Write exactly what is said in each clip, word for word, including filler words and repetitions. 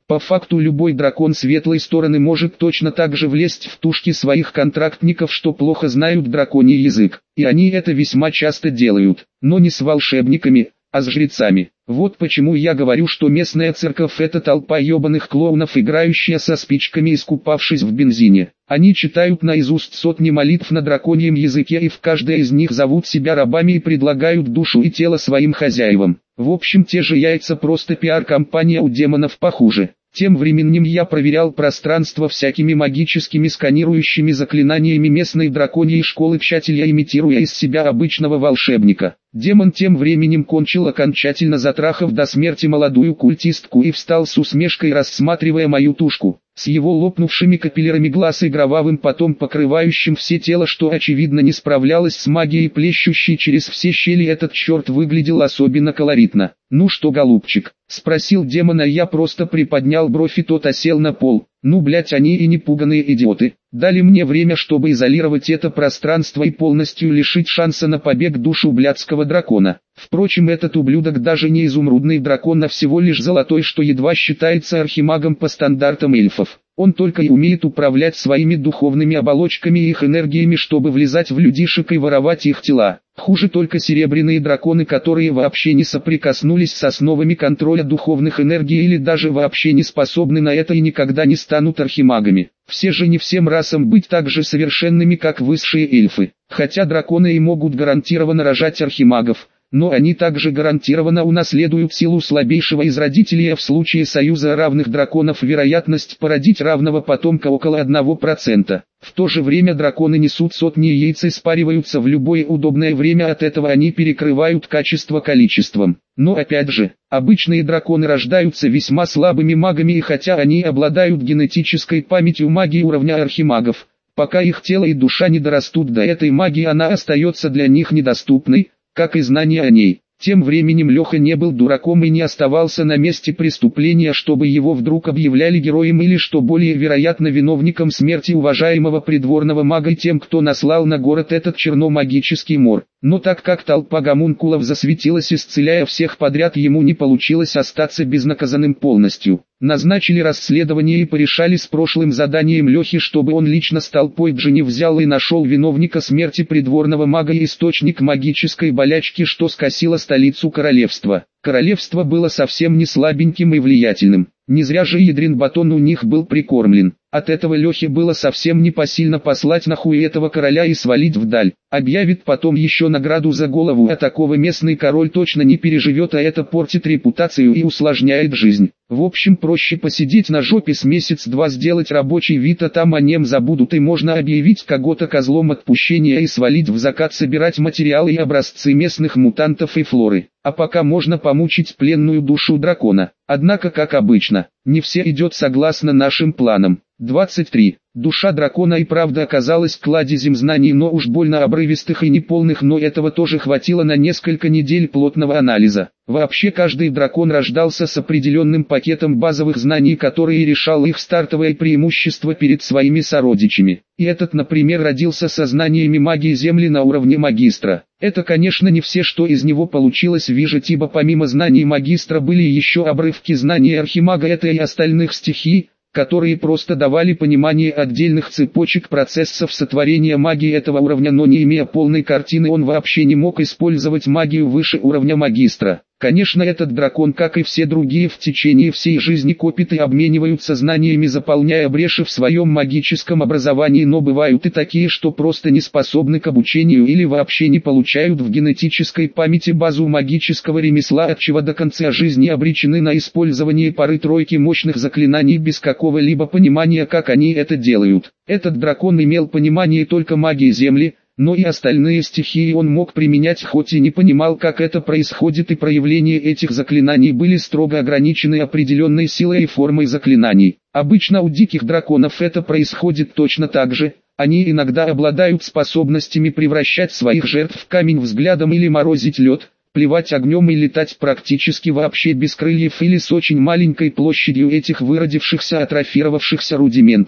По факту любой дракон светлой стороны может точно так же влезть в тушки своих контрактников, что плохо знают драконий язык. И они это весьма часто делают, но не с волшебниками, а с жрецами. Вот почему я говорю, что местная церковь — это толпа ебаных клоунов, играющая со спичками, искупавшись в бензине. Они читают наизусть сотни молитв на драконьем языке, и в каждой из них зовут себя рабами и предлагают душу и тело своим хозяевам. В общем, те же яйца, просто пиар-компания у демонов похуже. Тем временем я проверял пространство всякими магическими сканирующими заклинаниями местной драконьей школы, тщательно имитируя из себя обычного волшебника. Демон тем временем кончил, окончательно затрахав до смерти молодую культистку, и встал с усмешкой, рассматривая мою тушку, с его лопнувшими капиллярами глаз и кровавым потом покрывающим все тело, что очевидно не справлялось с магией, плещущей через все щели. Этот черт выглядел особенно колоритно. «Ну что, голубчик?» — спросил демона. Я просто приподнял бровь, и тот осел на пол. «Ну, блять, они и не пуганые идиоты. Дали мне время, чтобы изолировать это пространство и полностью лишить шанса на побег душу блядского дракона. Впрочем, этот ублюдок даже не изумрудный дракон, а всего лишь золотой, что едва считается архимагом по стандартам эльфов. Он только и умеет управлять своими духовными оболочками и их энергиями, чтобы влезать в людишек и воровать их тела. Хуже только серебряные драконы, которые вообще не соприкоснулись с основами контроля духовных энергий или даже вообще не способны на это и никогда не станут архимагами. Все же не всем расам быть так же совершенными, как высшие эльфы. Хотя драконы и могут гарантированно рожать архимагов, но они также гарантированно унаследуют силу слабейшего из родителей, а в случае союза равных драконов вероятность породить равного потомка около одного процента. В то же время драконы несут сотни яиц и спариваются в любое удобное время, от этого они перекрывают качество количеством. Но опять же, обычные драконы рождаются весьма слабыми магами, и хотя они обладают генетической памятью магии уровня архимагов, пока их тело и душа не дорастут до этой магии, она остается для них недоступной, как и знание о ней. Тем временем Леха не был дураком и не оставался на месте преступления, чтобы его вдруг объявляли героем или, что более вероятно, виновником смерти уважаемого придворного мага и тем, кто наслал на город этот черномагический мор. Но так как толпа гомункулов засветилась, исцеляя всех подряд, ему не получилось остаться безнаказанным полностью. Назначили расследование и порешали с прошлым заданием Лехи, чтобы он лично с толпой Джинни взял и нашел виновника смерти придворного мага и источник магической болячки, что скосило столицу королевства. Королевство было совсем не слабеньким и влиятельным. Не зря же ядрен батон у них был прикормлен. От этого Лехе было совсем непосильно послать нахуй этого короля и свалить вдаль. Объявит потом еще награду за голову, а такого местный король точно не переживет, а это портит репутацию и усложняет жизнь. В общем, проще посидеть на жопе с месяц-два, сделать рабочий вид, а там о нем забудут, и можно объявить кого-то козлом отпущения и свалить в закат собирать материалы и образцы местных мутантов и флоры. А пока можно помучить пленную душу дракона. Однако, как обычно, не все идет согласно нашим планам. двадцать три. Душа дракона и правда оказалась кладезем знаний, но уж больно обрывистых и неполных, но этого тоже хватило на несколько недель плотного анализа. Вообще каждый дракон рождался с определенным пакетом базовых знаний, который решал их стартовое преимущество перед своими сородичами. И этот, например, родился со знаниями магии Земли на уровне магистра. Это, конечно, не все, что из него получилось выжать, ибо помимо знаний магистра были еще обрывки знаний архимага, это и остальных стихий, которые просто давали понимание отдельных цепочек процессов сотворения магии этого уровня, но не имея полной картины, он вообще не мог использовать магию выше уровня магистра. Конечно, этот дракон, как и все другие, в течение всей жизни копит и обмениваются знаниями, заполняя бреши в своем магическом образовании, но бывают и такие, что просто не способны к обучению или вообще не получают в генетической памяти базу магического ремесла, отчего до конца жизни обречены на использование пары-тройки мощных заклинаний без какого-либо понимания, как они это делают. Этот дракон имел понимание только магии Земли, но и остальные стихии он мог применять, хоть и не понимал, как это происходит, и проявления этих заклинаний были строго ограничены определенной силой и формой заклинаний. Обычно у диких драконов это происходит точно так же. Они иногда обладают способностями превращать своих жертв в камень взглядом или морозить лед, плевать огнем и летать практически вообще без крыльев или с очень маленькой площадью этих выродившихся атрофировавшихся рудиментов.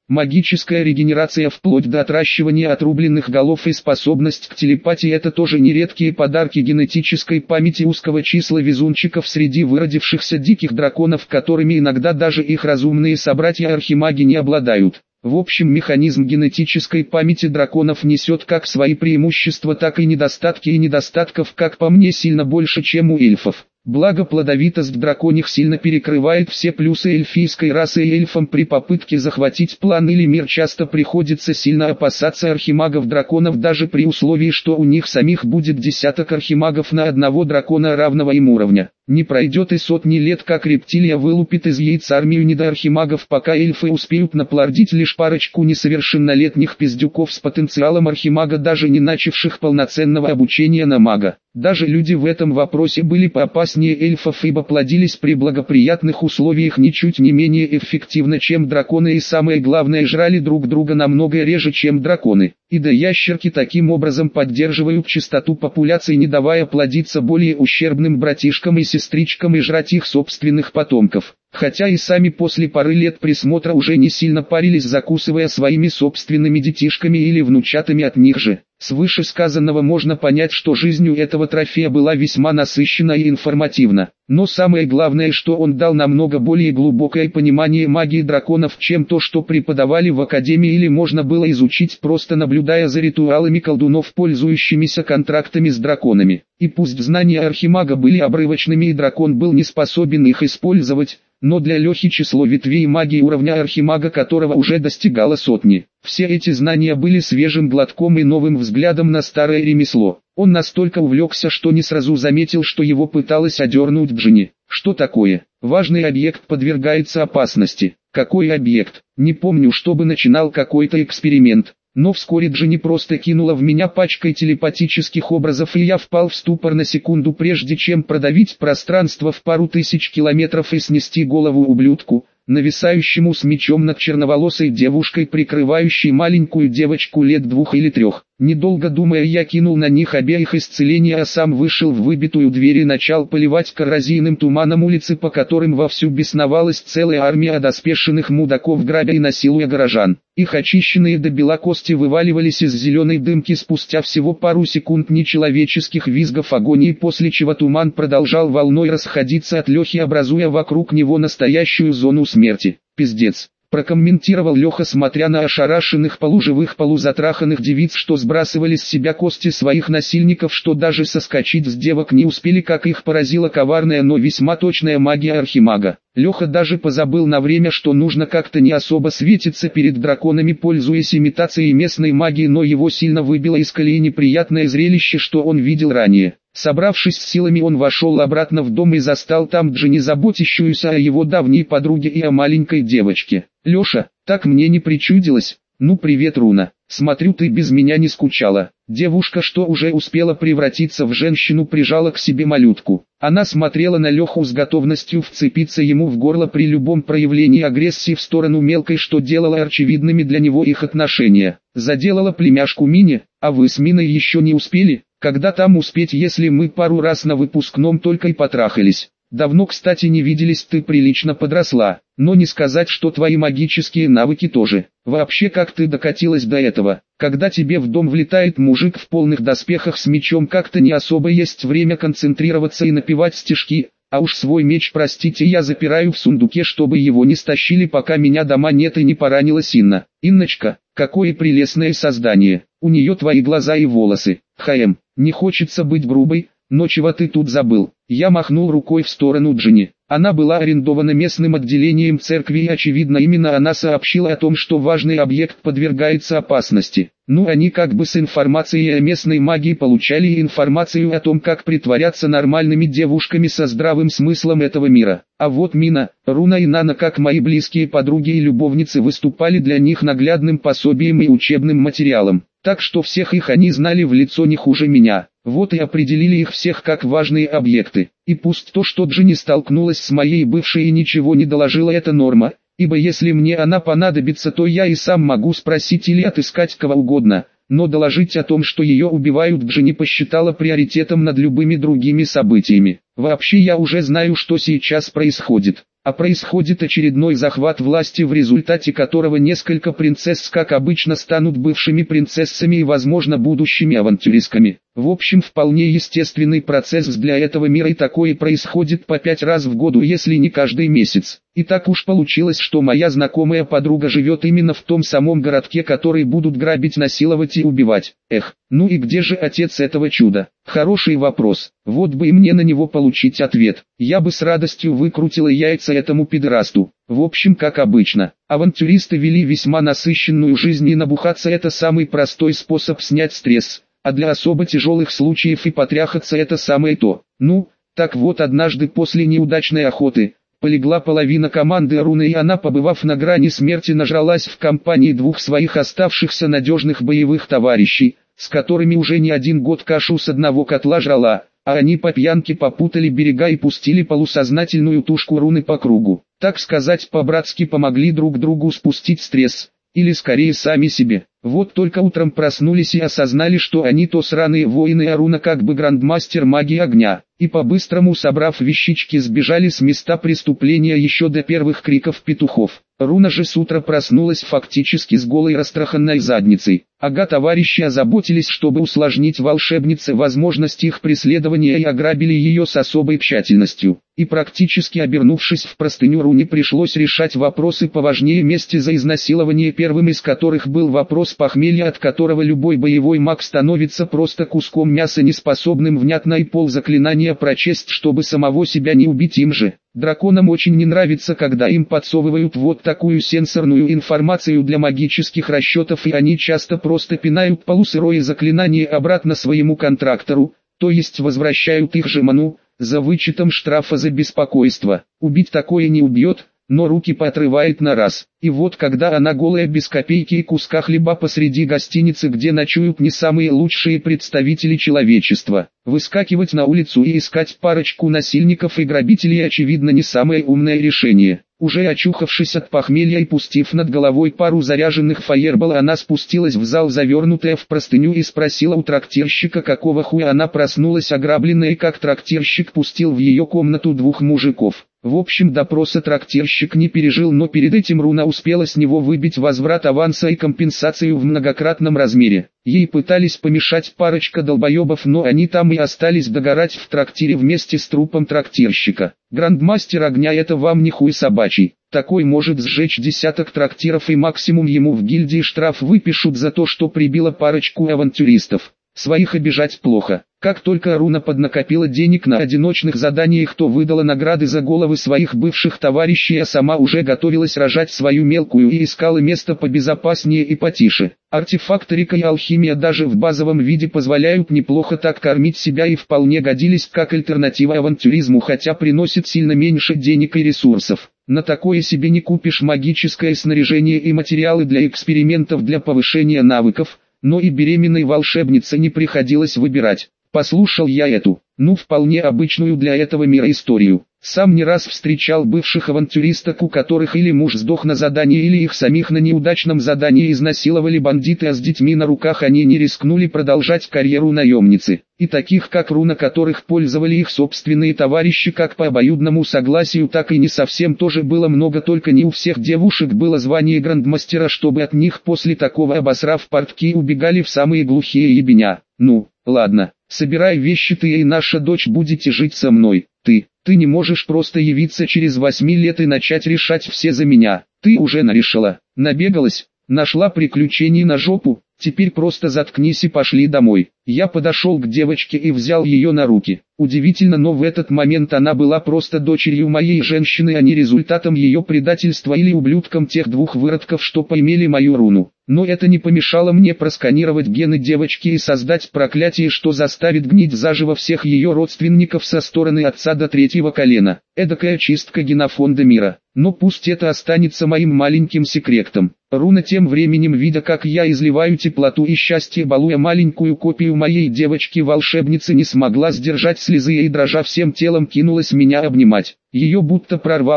Магическая регенерация вплоть до отращивания отрубленных голов и способность к телепатии – это тоже нередкие подарки генетической памяти узкого числа везунчиков среди выродившихся диких драконов, которыми иногда даже их разумные собратья-архимаги не обладают. В общем, механизм генетической памяти драконов несет как свои преимущества, так и недостатки, и недостатков, как по мне, сильно больше, чем у эльфов. Благо плодовитость драконьих сильно перекрывает все плюсы эльфийской расы, и эльфам при попытке захватить план или мир часто приходится сильно опасаться архимагов-драконов, даже при условии, что у них самих будет десяток архимагов на одного дракона равного им уровня. Не пройдет и сотни лет, как рептилия вылупит из яиц армию недоархимагов, пока эльфы успеют наплодить лишь парочку несовершеннолетних пиздюков с потенциалом архимага, даже не начавших полноценного обучения на мага. Даже люди в этом вопросе были поопаснее эльфов, ибо плодились при благоприятных условиях ничуть не менее эффективно, чем драконы, и самое главное, жрали друг друга намного реже, чем драконы. И да, ящерки таким образом поддерживают чистоту популяции, не давая плодиться более ущербным братишкам и сестричкам и жрать их собственных потомков. Хотя и сами после пары лет присмотра уже не сильно парились, закусывая своими собственными детишками или внучатами от них же. С вышесказанного можно понять, что жизнь у этого трофея была весьма насыщена и информативна. Но самое главное, что он дал намного более глубокое понимание магии драконов, чем то, что преподавали в академии или можно было изучить, просто наблюдая за ритуалами колдунов, пользующимися контрактами с драконами. И пусть знания архимага были обрывочными и дракон был не способен их использовать, но для Лехи число ветвей магии уровня архимага, которого уже достигало сотни. Все эти знания были свежим глотком и новым взглядом на старое ремесло. Он настолько увлекся, что не сразу заметил, что его пыталась одернуть Джинни. Что такое? Важный объект подвергается опасности. Какой объект? Не помню, чтобы начинал какой-то эксперимент. Но вскоре Джинни просто кинула в меня пачкой телепатических образов, и я впал в ступор на секунду, прежде чем продавить пространство в пару тысяч километров и снести голову ублюдку, нависающему с мечом над черноволосой девушкой, прикрывающей маленькую девочку лет двух или трех. Недолго думая, я кинул на них обеих исцеление, а сам вышел в выбитую дверь и начал поливать коррозийным туманом улицы, по которым вовсю бесновалась целая армия одоспешенных мудаков, грабя и насилуя горожан. Их очищенные до бела кости вываливались из зеленой дымки спустя всего пару секунд нечеловеческих визгов агонии, после чего туман продолжал волной расходиться от Лехи, образуя вокруг него настоящую зону смерти. Пиздец. Прокомментировал Леха, смотря на ошарашенных полуживых полузатраханных девиц, что сбрасывали с себя кости своих насильников, что даже соскочить с девок не успели, как их поразила коварная, но весьма точная магия архимага. Леха даже позабыл на время, что нужно как-то не особо светиться перед драконами, пользуясь имитацией местной магии, но его сильно выбило из колеи неприятное зрелище, что он видел ранее. Собравшись с силами, он вошел обратно в дом и застал там Джинни, заботящуюся о его давней подруге и о маленькой девочке. «Леша, так мне не причудилось? Ну привет, Руна, смотрю, ты без меня не скучала». Девушка, что уже успела превратиться в женщину, прижала к себе малютку. Она смотрела на Леху с готовностью вцепиться ему в горло при любом проявлении агрессии в сторону мелкой, что делало очевидными для него их отношения. Заделала племяшку Мине. «А вы с Миной еще не успели? Когда там успеть, если мы пару раз на выпускном только и потрахались? Давно, кстати, не виделись, ты прилично подросла, но не сказать, что твои магические навыки тоже. Вообще, как ты докатилась до этого? Когда тебе в дом влетает мужик в полных доспехах с мечом, как-то не особо есть время концентрироваться и напевать стишки, а уж свой меч, простите, я запираю в сундуке, чтобы его не стащили, пока меня дома нет и не поранилась Инна. Инночка, какое прелестное создание, у нее твои глаза и волосы. Хаем, не хочется быть грубой, но чего ты тут забыл?» Я махнул рукой в сторону Джинни. Она была арендована местным отделением церкви, и очевидно именно она сообщила о том, что важный объект подвергается опасности. Ну, они как бы с информацией о местной магии получали и информацию о том, как притворяться нормальными девушками со здравым смыслом этого мира. А вот Мина, Руна и Нана, как мои близкие подруги и любовницы, выступали для них наглядным пособием и учебным материалом. Так что всех их они знали в лицо не хуже меня. Вот и определили их всех как важные объекты. И пусть то, что Джинни столкнулась с моей бывшей и ничего не доложила, это норма, ибо если мне она понадобится, то я и сам могу спросить или отыскать кого угодно, но доложить о том, что ее убивают, Джинни посчитала приоритетом над любыми другими событиями. Вообще я уже знаю, что сейчас происходит. а происходит очередной захват власти, в результате которого несколько принцесс, как обычно, станут бывшими принцессами и, возможно, будущими авантюристками. В общем, вполне естественный процесс для этого мира, и такое происходит по пять раз в году, если не каждый месяц. И так уж получилось, что моя знакомая подруга живет именно в том самом городке, который будут грабить, насиловать и убивать. Эх, ну и где же отец этого чуда? Хороший вопрос. Вот бы и мне на него получить ответ. Я бы с радостью выкрутила яйца этому пидорасту. В общем, как обычно, авантюристы вели весьма насыщенную жизнь, и набухаться — это самый простой способ снять стресс. А для особо тяжелых случаев и потряхаться — это самое то. Ну, так вот, однажды после неудачной охоты полегла половина команды Руны, и она, побывав на грани смерти, нажралась в компании двух своих оставшихся надежных боевых товарищей, с которыми уже не один год кашу с одного котла жрала, а они по пьянке попутали берега и пустили полусознательную тушку Руны по кругу. Так сказать, по-братски помогли друг другу спустить стресс, или скорее сами себе. Вот только утром проснулись и осознали, что они то сраные воины, а Руна как бы грандмастер магии огня, и по-быстрому, собрав вещички, сбежали с места преступления еще до первых криков петухов. Руна же с утра проснулась фактически с голой растраханной задницей. Ага, товарищи озаботились, чтобы усложнить волшебнице возможность их преследования, и ограбили ее с особой тщательностью. И практически обернувшись в простыню, Руне пришлось решать вопросы поважнее мести за изнасилование, первым из которых был вопрос похмелья, от которого любой боевой маг становится просто куском мяса, неспособным внятно и ползаклинания прочесть, чтобы самого себя не убить им же. Драконам очень не нравится, когда им подсовывают вот такую сенсорную информацию для магических расчетов, и они часто просто пинают полусырое заклинание обратно своему контрактору, то есть возвращают их же ману, за вычетом штрафа за беспокойство. Убить такое не убьет, но руки поотрывает на раз. И вот когда она голая, без копейки и куска хлеба, посреди гостиницы, где ночуют не самые лучшие представители человечества, выскакивать на улицу и искать парочку насильников и грабителей очевидно не самое умное решение. Уже очухавшись от похмелья и пустив над головой пару заряженных фаербол, она спустилась в зал, завернутая в простыню, и спросила у трактирщика, какого хуя она проснулась ограбленная, и как трактирщик пустил в ее комнату двух мужиков. В общем, допроса трактирщик не пережил, но перед этим Руна успела с него выбить возврат аванса и компенсацию в многократном размере. Ей пытались помешать парочка долбоебов, но они там и остались догорать в трактире вместе с трупом трактирщика. Грандмастер огня — это вам не хуй собачий. Такой может сжечь десяток трактиров, и максимум ему в гильдии штраф выпишут за то, что прибило парочку авантюристов. Своих обижать плохо. Как только Руна поднакопила денег на одиночных заданиях, то выдала награды за головы своих бывших товарищей, а сама уже готовилась рожать свою мелкую и искала место побезопаснее и потише. Артефакторика и алхимия даже в базовом виде позволяют неплохо так кормить себя и вполне годились как альтернатива авантюризму, хотя приносит сильно меньше денег и ресурсов. На такое себе не купишь магическое снаряжение и материалы для экспериментов для повышения навыков, но и беременной волшебнице не приходилось выбирать. Послушал я эту, ну вполне обычную для этого мира историю. Сам не раз встречал бывших авантюристок, у которых или муж сдох на задании, или их самих на неудачном задании изнасиловали бандиты, а с детьми на руках они не рискнули продолжать карьеру наемницы. И таких как Руна, которых пользовали их собственные товарищи как по обоюдному согласию, так и не совсем, тоже было много, только не у всех девушек было звание грандмастера, чтобы от них после такого, обосрав портки, убегали в самые глухие ебеня. Ну, ладно, собирай вещи, ты и наша дочь будете жить со мной. Ты, ты не можешь просто явиться через восемь лет и начать решать все за меня. Ты уже нарешила, набегалась, нашла приключений на жопу, теперь просто заткнись и пошли домой. Я подошел к девочке и взял ее на руки. Удивительно, но в этот момент она была просто дочерью моей женщины, а не результатом ее предательства или ублюдком тех двух выродков, что поимели мою Руну. Но это не помешало мне просканировать гены девочки и создать проклятие, что заставит гнить заживо всех ее родственников со стороны отца до третьего колена. Эдакая чистка генофонда мира. Но пусть это останется моим маленьким секретом. Руна тем временем, видя как я изливаю теплоту и счастье, балуя маленькую копию моей девочки-волшебницы, не смогла сдержать слезы и, дрожа всем телом, кинулась меня обнимать. Ее будто прорвало,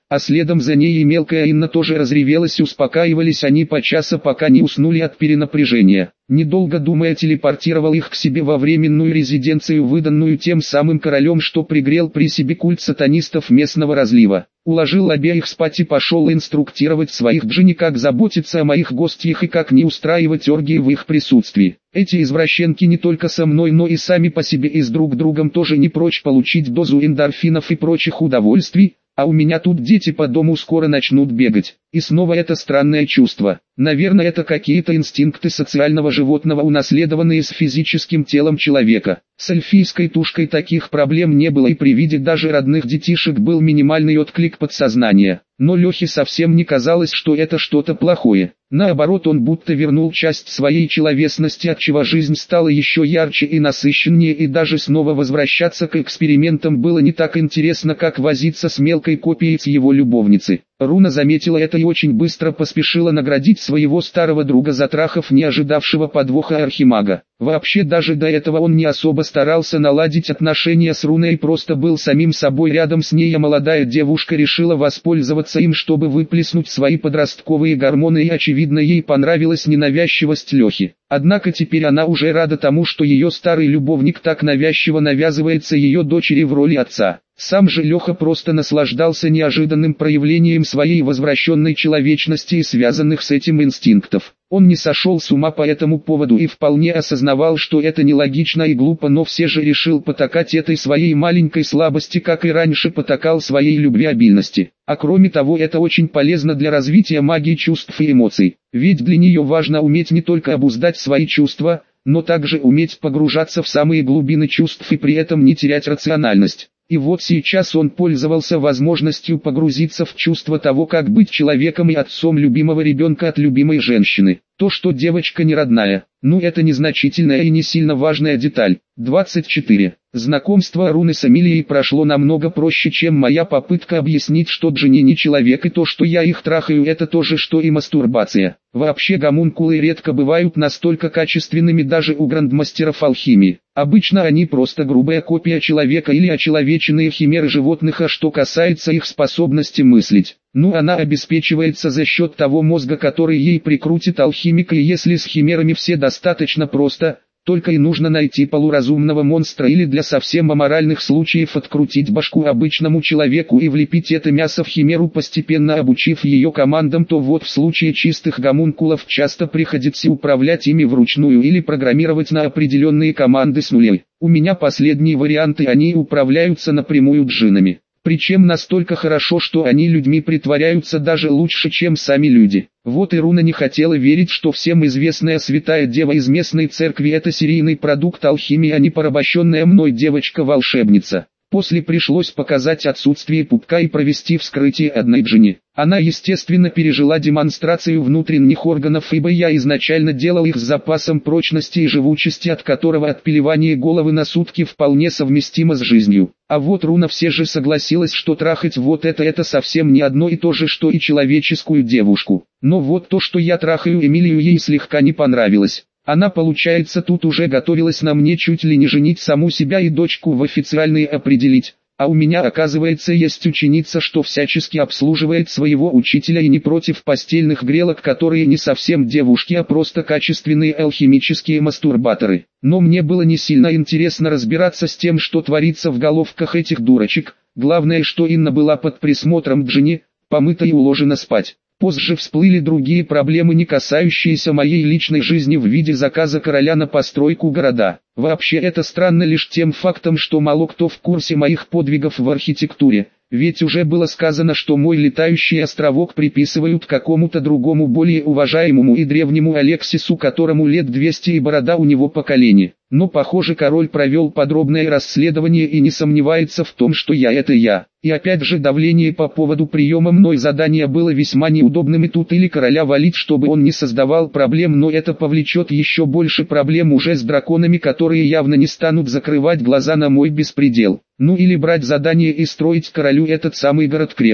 а следом за ней и мелкая Инна тоже разревелась. Успокаивались они по часа, пока не уснули от перенапряжения. Недолго думая, телепортировал их к себе во временную резиденцию, выданную тем самым королем, что пригрел при себе культ сатанистов местного разлива. Уложил обеих спать и пошел инструктировать своих джинни, как заботиться о моих гостях и как не устраивать оргии в их присутствии. Эти извращенки не только со мной, но и сами по себе и с друг другом тоже не прочь получить дозу эндорфинов и прочих удовольствий, а у меня тут дети по дому скоро начнут бегать. И снова это странное чувство. Наверное, это какие-то инстинкты социального животного, унаследованные с физическим телом человека. С эльфийской тушкой таких проблем не было, и при виде даже родных детишек был минимальный отклик подсознания. Но Лехе совсем не казалось, что это что-то плохое. Наоборот, он будто вернул часть своей человечности, отчего жизнь стала еще ярче и насыщеннее, и даже снова возвращаться к экспериментам было не так интересно, как возиться с мелкой копией с его любовницы. Руна заметила это и очень быстро поспешила наградить своего старого друга, затрахав не ожидавшего подвоха архимага. Вообще даже до этого он не особо старался наладить отношения с Руной и просто был самим собой рядом с ней, а молодая девушка решила воспользоваться им, чтобы выплеснуть свои подростковые гормоны, и очевидно ей понравилась ненавязчивость Лехи. Однако теперь она уже рада тому, что ее старый любовник так навязчиво навязывается ее дочери в роли отца. Сам же Леха просто наслаждался неожиданным проявлением своей возвращенной человечности и связанных с этим инстинктов. Он не сошел с ума по этому поводу и вполне осознавал, что это нелогично и глупо, но все же решил потакать этой своей маленькой слабости, как и раньше потакал своей любвеобильности. А кроме того, это очень полезно для развития магии чувств и эмоций. Ведь для нее важно уметь не только обуздать свои чувства, но также уметь погружаться в самые глубины чувств и при этом не терять рациональность. И вот сейчас он пользовался возможностью погрузиться в чувство того, как быть человеком и отцом любимого ребенка от любимой женщины. То, что девочка не родная, ну это незначительная и не сильно важная деталь. двадцать четыре. Знакомство Руны с Эмилией прошло намного проще, чем моя попытка объяснить, что Джинни не человек, и то, что я их трахаю, это то же, что и мастурбация. Вообще гомункулы редко бывают настолько качественными даже у грандмастеров алхимии. Обычно они просто грубая копия человека или очеловеченные химеры животных, а что касается их способности мыслить, ну она обеспечивается за счет того мозга, который ей прикрутит алхимик, и если с химерами все достаточно просто, только и нужно найти полуразумного монстра или для совсем аморальных случаев открутить башку обычному человеку и влепить это мясо в химеру, постепенно обучив ее командам, то вот в случае чистых гомункулов часто приходится управлять ими вручную или программировать на определенные команды с нуля. У меня последние варианты, они управляются напрямую джиннами. Причем настолько хорошо, что они людьми притворяются даже лучше, чем сами люди. Вот и Руна не хотела верить, что всем известная святая дева из местной церкви — это серийный продукт алхимии, а не порабощенная мной девочка-волшебница. После пришлось показать отсутствие пупка и провести вскрытие одной джинни. Она, естественно, пережила демонстрацию внутренних органов, ибо я изначально делал их с запасом прочности и живучести, от которого отпиливание головы на сутки вполне совместимо с жизнью. А вот Руна все же согласилась, что трахать вот это это совсем не одно и то же, что и человеческую девушку. Но вот то, что я трахаю Эмилию, ей слегка не понравилось. Она, получается, тут уже готовилась на мне чуть ли не женить саму себя и дочку в официальные определить. А у меня, оказывается, есть ученица, что всячески обслуживает своего учителя и не против постельных грелок, которые не совсем девушки, а просто качественные алхимические мастурбаторы. Но мне было не сильно интересно разбираться с тем, что творится в головках этих дурочек. Главное, что Инна была под присмотром Джинни, помыта и уложена спать. Позже всплыли другие проблемы, не касающиеся моей личной жизни, в виде заказа короля на постройку города. Вообще это странно лишь тем фактом, что мало кто в курсе моих подвигов в архитектуре. Ведь уже было сказано, что мой летающий островок приписывают какому-то другому более уважаемому и древнему Алексису, которому лет двести и борода у него по колени. Но похоже, король провел подробное расследование и не сомневается в том, что я это я. И опять же давление по поводу приема мной задания было весьма неудобным, и тут или короля валить, чтобы он не создавал проблем, но это повлечет еще больше проблем уже с драконами, которые явно не станут закрывать глаза на мой беспредел. Ну или брать задание и строить королю этот самый город-крепость.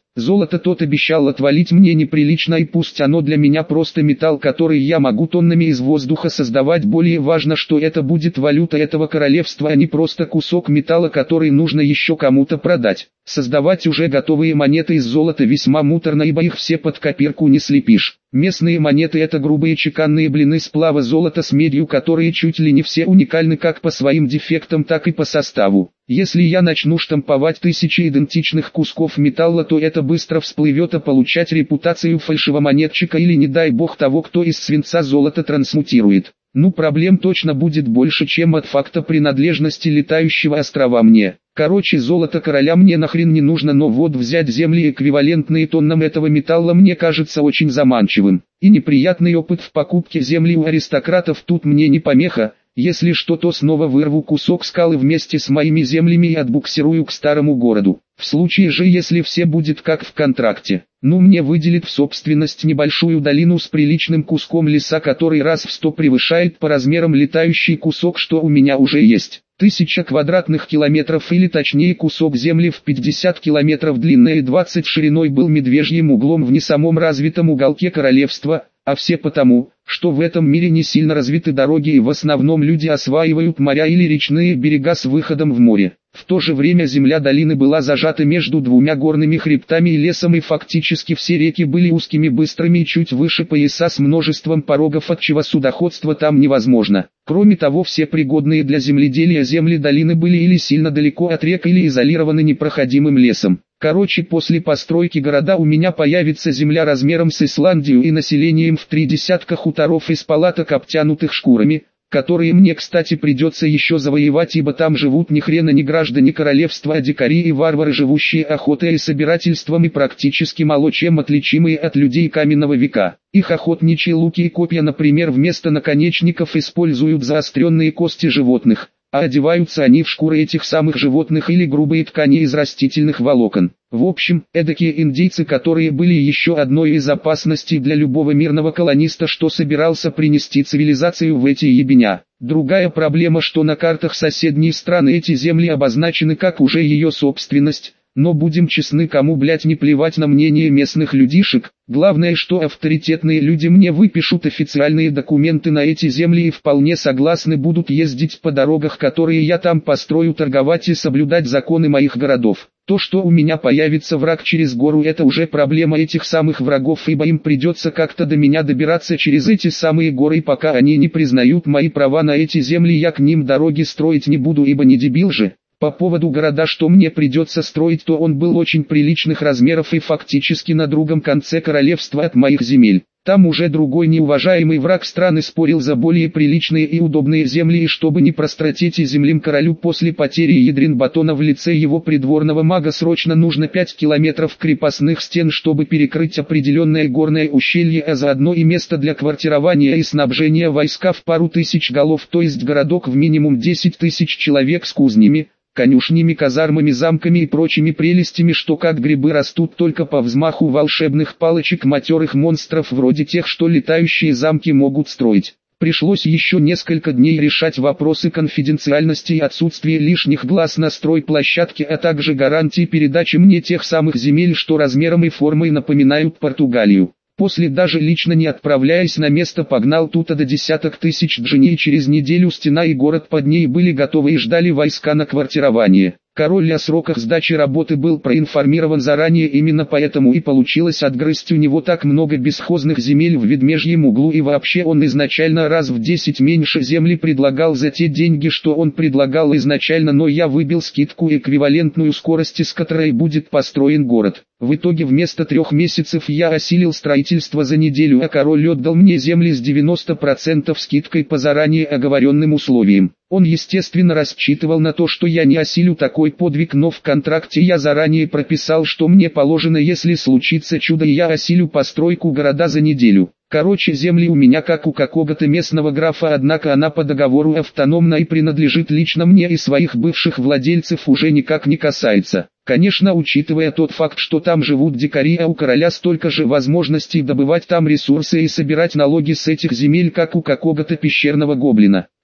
Золото тот обещал отвалить мне неприлично, и пусть оно для меня просто металл, который я могу тоннами из воздуха создавать. Более важно, что это будет валюта этого королевства, а не просто кусок металла, который нужно еще кому-то продать. Создавать уже готовые монеты из золота весьма муторно, ибо их все под копирку не слепишь. Местные монеты — это грубые чеканные блины сплава золота с медью, которые чуть ли не все уникальны как по своим дефектам, так и по составу. Если я начну штамповать тысячи идентичных кусков металла, то это быстро всплывет, а получать репутацию фальшивомонетчика или, не дай бог, того, кто из свинца золото трансмутирует. Ну, проблем точно будет больше, чем от факта принадлежности летающего острова мне. Короче, золото короля мне нахрен не нужно, но вот взять земли, эквивалентные тоннам этого металла, мне кажется очень заманчивым. И неприятный опыт в покупке земли у аристократов тут мне не помеха. Если что, то снова вырву кусок скалы вместе с моими землями и отбуксирую к старому городу. В случае же, если все будет как в контракте, ну, мне выделит в собственность небольшую долину с приличным куском леса, который раз в сто превышает по размерам летающий кусок, что у меня уже есть. Тысяча квадратных километров, или точнее кусок земли в пятьдесят километров длиной и двадцать шириной, был медвежьим углом в не самом развитом уголке королевства, а все потому, что в этом мире не сильно развиты дороги и в основном люди осваивают моря или речные берега с выходом в море. В то же время земля долины была зажата между двумя горными хребтами и лесом, и фактически все реки были узкими, быстрыми и чуть выше пояса с множеством порогов, отчего судоходство там невозможно. Кроме того, все пригодные для земледелия земли долины были или сильно далеко от рек, или изолированы непроходимым лесом. Короче, после постройки города у меня появится земля размером с Исландию и населением в три десятка хуторов из палаток, обтянутых шкурами, которые мне, кстати, придется еще завоевать, ибо там живут ни хрена не граждане королевства, а дикари и варвары, живущие охотой и собирательством и практически мало чем отличимые от людей каменного века. Их охотничьи луки и копья, например, вместо наконечников используют заостренные кости животных, а одеваются они в шкуры этих самых животных или грубые ткани из растительных волокон. В общем, эдакие индейцы, которые были еще одной из опасностей для любого мирного колониста, что собирался принести цивилизацию в эти ебеня. Другая проблема, что на картах соседней страны эти земли обозначены как уже ее собственность. Но будем честны, кому, блять, не плевать на мнение местных людишек. Главное, что авторитетные люди мне выпишут официальные документы на эти земли и вполне согласны будут ездить по дорогах, которые я там построю, торговать и соблюдать законы моих городов. То, что у меня появится враг через гору, это уже проблема этих самых врагов, ибо им придется как-то до меня добираться через эти самые горы, и пока они не признают мои права на эти земли, я к ним дороги строить не буду, ибо не дебил же. По поводу города, что мне придется строить, то он был очень приличных размеров и фактически на другом конце королевства от моих земель. Там уже другой неуважаемый враг страны спорил за более приличные и удобные земли, и чтобы не простратить и землям королю после потери ядрин батона в лице его придворного мага, срочно нужно пять километров крепостных стен, чтобы перекрыть определенное горное ущелье, а заодно и место для квартирования и снабжения войска в пару тысяч голов, то есть городок в минимум десять тысяч человек с кузнями, конюшнями, казармами, замками и прочими прелестями, что как грибы растут только по взмаху волшебных палочек матерых монстров вроде тех, что летающие замки могут строить. Пришлось еще несколько дней решать вопросы конфиденциальности и отсутствия лишних глаз на стройплощадке, а также гарантии передачи мне тех самых земель, что размером и формой напоминают Португалию. После, даже лично не отправляясь на место, погнал туда до десяток тысяч джиней. Через неделю стена и город под ней были готовы и ждали войска на квартирование. Король о сроках сдачи работы был проинформирован заранее, именно поэтому и получилось отгрызть у него так много бесхозных земель в Ведмежьем углу, и вообще он изначально раз в десять меньше земли предлагал за те деньги, что он предлагал изначально, но я выбил скидку, эквивалентную скорости, с которой будет построен город. В итоге вместо трех месяцев я осилил строительство за неделю, а король отдал мне земли с девяноста процентов скидкой по заранее оговоренным условиям. Он, естественно, рассчитывал на то, что я не осилю такой подвиг, но в контракте я заранее прописал, что мне положено, если случится чудо, и я осилю постройку города за неделю. Короче, земли у меня как у какого-то местного графа, однако она по договору автономна и принадлежит лично мне, и своих бывших владельцев уже никак не касается. Конечно, учитывая тот факт, что там живут дикари, а у короля столько же возможностей добывать там ресурсы и собирать налоги с этих земель, как у какого-то пещерного гоблина.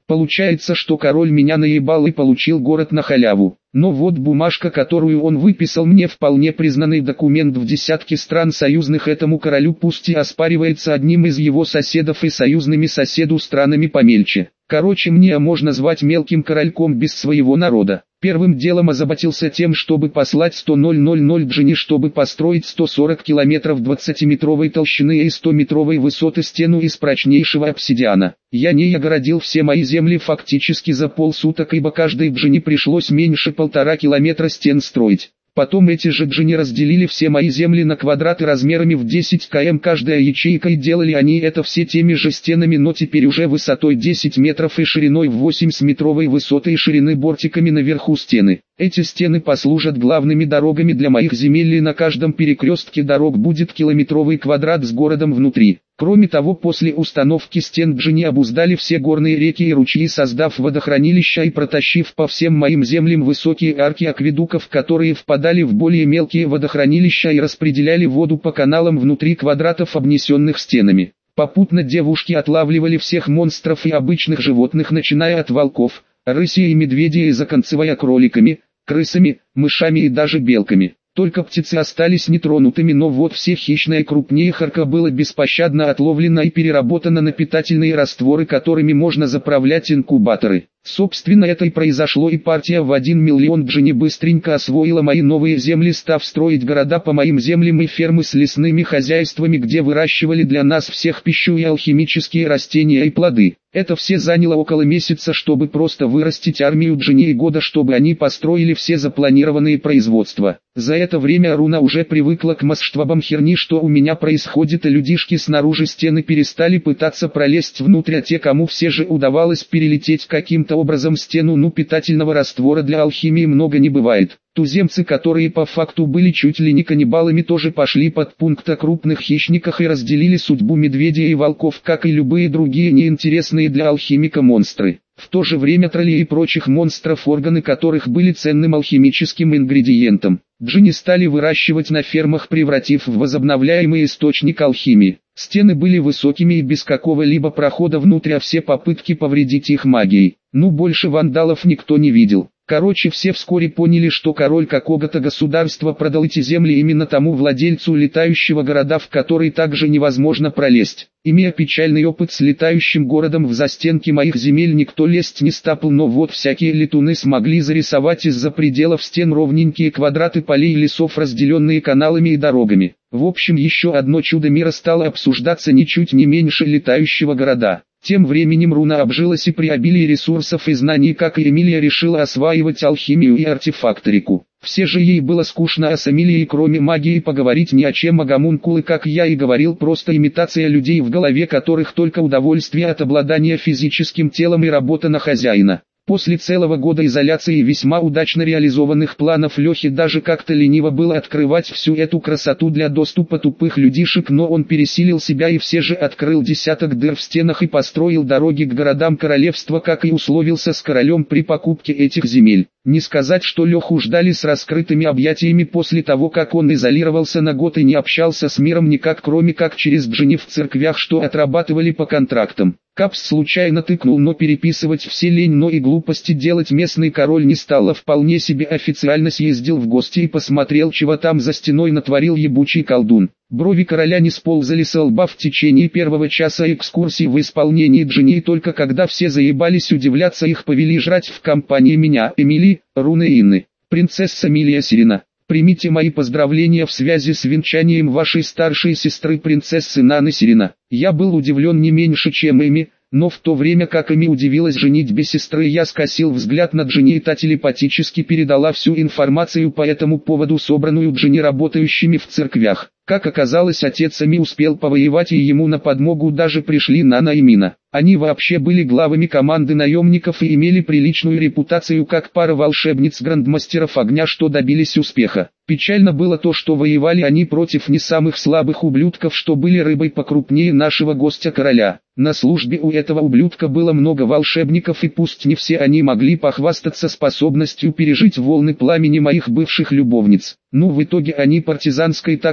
Получается, что король меня наебал и получил город на халяву. Но вот бумажка, которую он выписал мне, вполне признанный документ в десятке стран союзных этому королю, пусть и оспаривается одним из его соседов и союзными соседу странами помельче. Короче, мне можно звать мелким корольком без своего народа. Первым делом озаботился тем, чтобы послать сто тысяч джини, чтобы построить сто сорок километров двадцатиметровой толщины и стометровой высоты стену из прочнейшего обсидиана. Я не огородил все мои земли фактически за полсуток, ибо каждой джини пришлось меньше полтора километра стен строить. Потом эти же джини разделили все мои земли на квадраты размерами в десять километров каждая ячейка, и делали они это все теми же стенами, но теперь уже высотой десять метров и шириной в восемь с метровой высоты и ширины бортиками наверху стены. Эти стены послужат главными дорогами для моих земель, и на каждом перекрестке дорог будет километровый квадрат с городом внутри. Кроме того, после установки стен джини обуздали все горные реки и ручьи, создав водохранилища и протащив по всем моим землям высокие арки акведуков, которые впадали в более мелкие водохранилища и распределяли воду по каналам внутри квадратов, обнесенных стенами. Попутно девушки отлавливали всех монстров и обычных животных, начиная от волков, рысей и медведей и заканчивая кроликами, крысами, мышами и даже белками. Только птицы остались нетронутыми, но вот все хищное крупнее харка было беспощадно отловлено и переработано на питательные растворы, которыми можно заправлять инкубаторы. Собственно, это и произошло, и партия в один миллион джини быстренько освоила мои новые земли, став строить города по моим землям и фермы с лесными хозяйствами, где выращивали для нас всех пищу и алхимические растения и плоды. Это все заняло около месяца, чтобы просто вырастить армию джини, и года, чтобы они построили все запланированные производства. За это время руна уже привыкла к масштабам херни, что у меня происходит, и людишки снаружи стены перестали пытаться пролезть внутрь, а те, кому все же удавалось перелететь каким-то образом стену, ну питательного раствора для алхимии много не бывает. Туземцы, которые по факту были чуть ли не каннибалами, тоже пошли под пункт о крупных хищниках и разделили судьбу медведей и волков, как и любые другие неинтересные для алхимика монстры. В то же время троллей и прочих монстров, органы которых были ценным алхимическим ингредиентом, джини стали выращивать на фермах, превратив в возобновляемый источник алхимии. Стены были высокими и без какого-либо прохода внутрь, а все попытки повредить их магией, ну больше вандалов никто не видел. Короче, все вскоре поняли, что король какого-то государства продал эти земли именно тому владельцу летающего города, в который также невозможно пролезть. Имея печальный опыт с летающим городом, в застенки моих земель никто лезть не стапал, но вот всякие летуны смогли зарисовать из-за пределов стен ровненькие квадраты полей и лесов, разделенные каналами и дорогами. В общем, еще одно чудо мира стало обсуждаться ничуть не меньше летающего города. Тем временем руна обжилась и при обилии ресурсов и знаний, как и Эмилия, решила осваивать алхимию и артефакторику. Все же ей было скучно, а с Эмилией кроме магии поговорить ни о чем, а гомункулы, как я и говорил, просто имитация людей, в голове которых только удовольствие от обладания физическим телом и работа на хозяина. После целого года изоляции и весьма удачно реализованных планов Лехи даже как-то лениво было открывать всю эту красоту для доступа тупых людишек, но он пересилил себя и все же открыл десяток дыр в стенах и построил дороги к городам королевства, как и условился с королем при покупке этих земель. Не сказать, что Леху ждали с раскрытыми объятиями после того, как он изолировался на год и не общался с миром никак, кроме как через джини в церквях, что отрабатывали по контрактам. Капс случайно тыкнул, но переписывать все лень, но и глупости делать местный король не стал, а вполне себе официально съездил в гости и посмотрел, чего там за стеной натворил ебучий колдун. Брови короля не сползали со лба в течение первого часа экскурсии в исполнении джини, и только когда все заебались удивляться, их повели жрать в компании меня, Эмили, Руны и Инны. Принцесса Эмилия Сирена, примите мои поздравления в связи с венчанием вашей старшей сестры принцессы Наны Сирена. Я был удивлен не меньше, чем Эми, но в то время как Эми удивилась женитьбе сестры, я скосил взгляд на Джинни, и та телепатически передала всю информацию по этому поводу, собранную Джинни, работающими в церквях. Как оказалось, отец Эми успел повоевать, и ему на подмогу даже пришли Нана и Мина. Они вообще были главами команды наемников и имели приличную репутацию как пара волшебниц-грандмастеров огня, что добились успеха. Печально было то, что воевали они против не самых слабых ублюдков, что были рыбой покрупнее нашего гостя-короля. На службе у этого ублюдка было много волшебников, и пусть не все они могли похвастаться способностью пережить волны пламени моих бывших любовниц, но в итоге они партизанской тактикой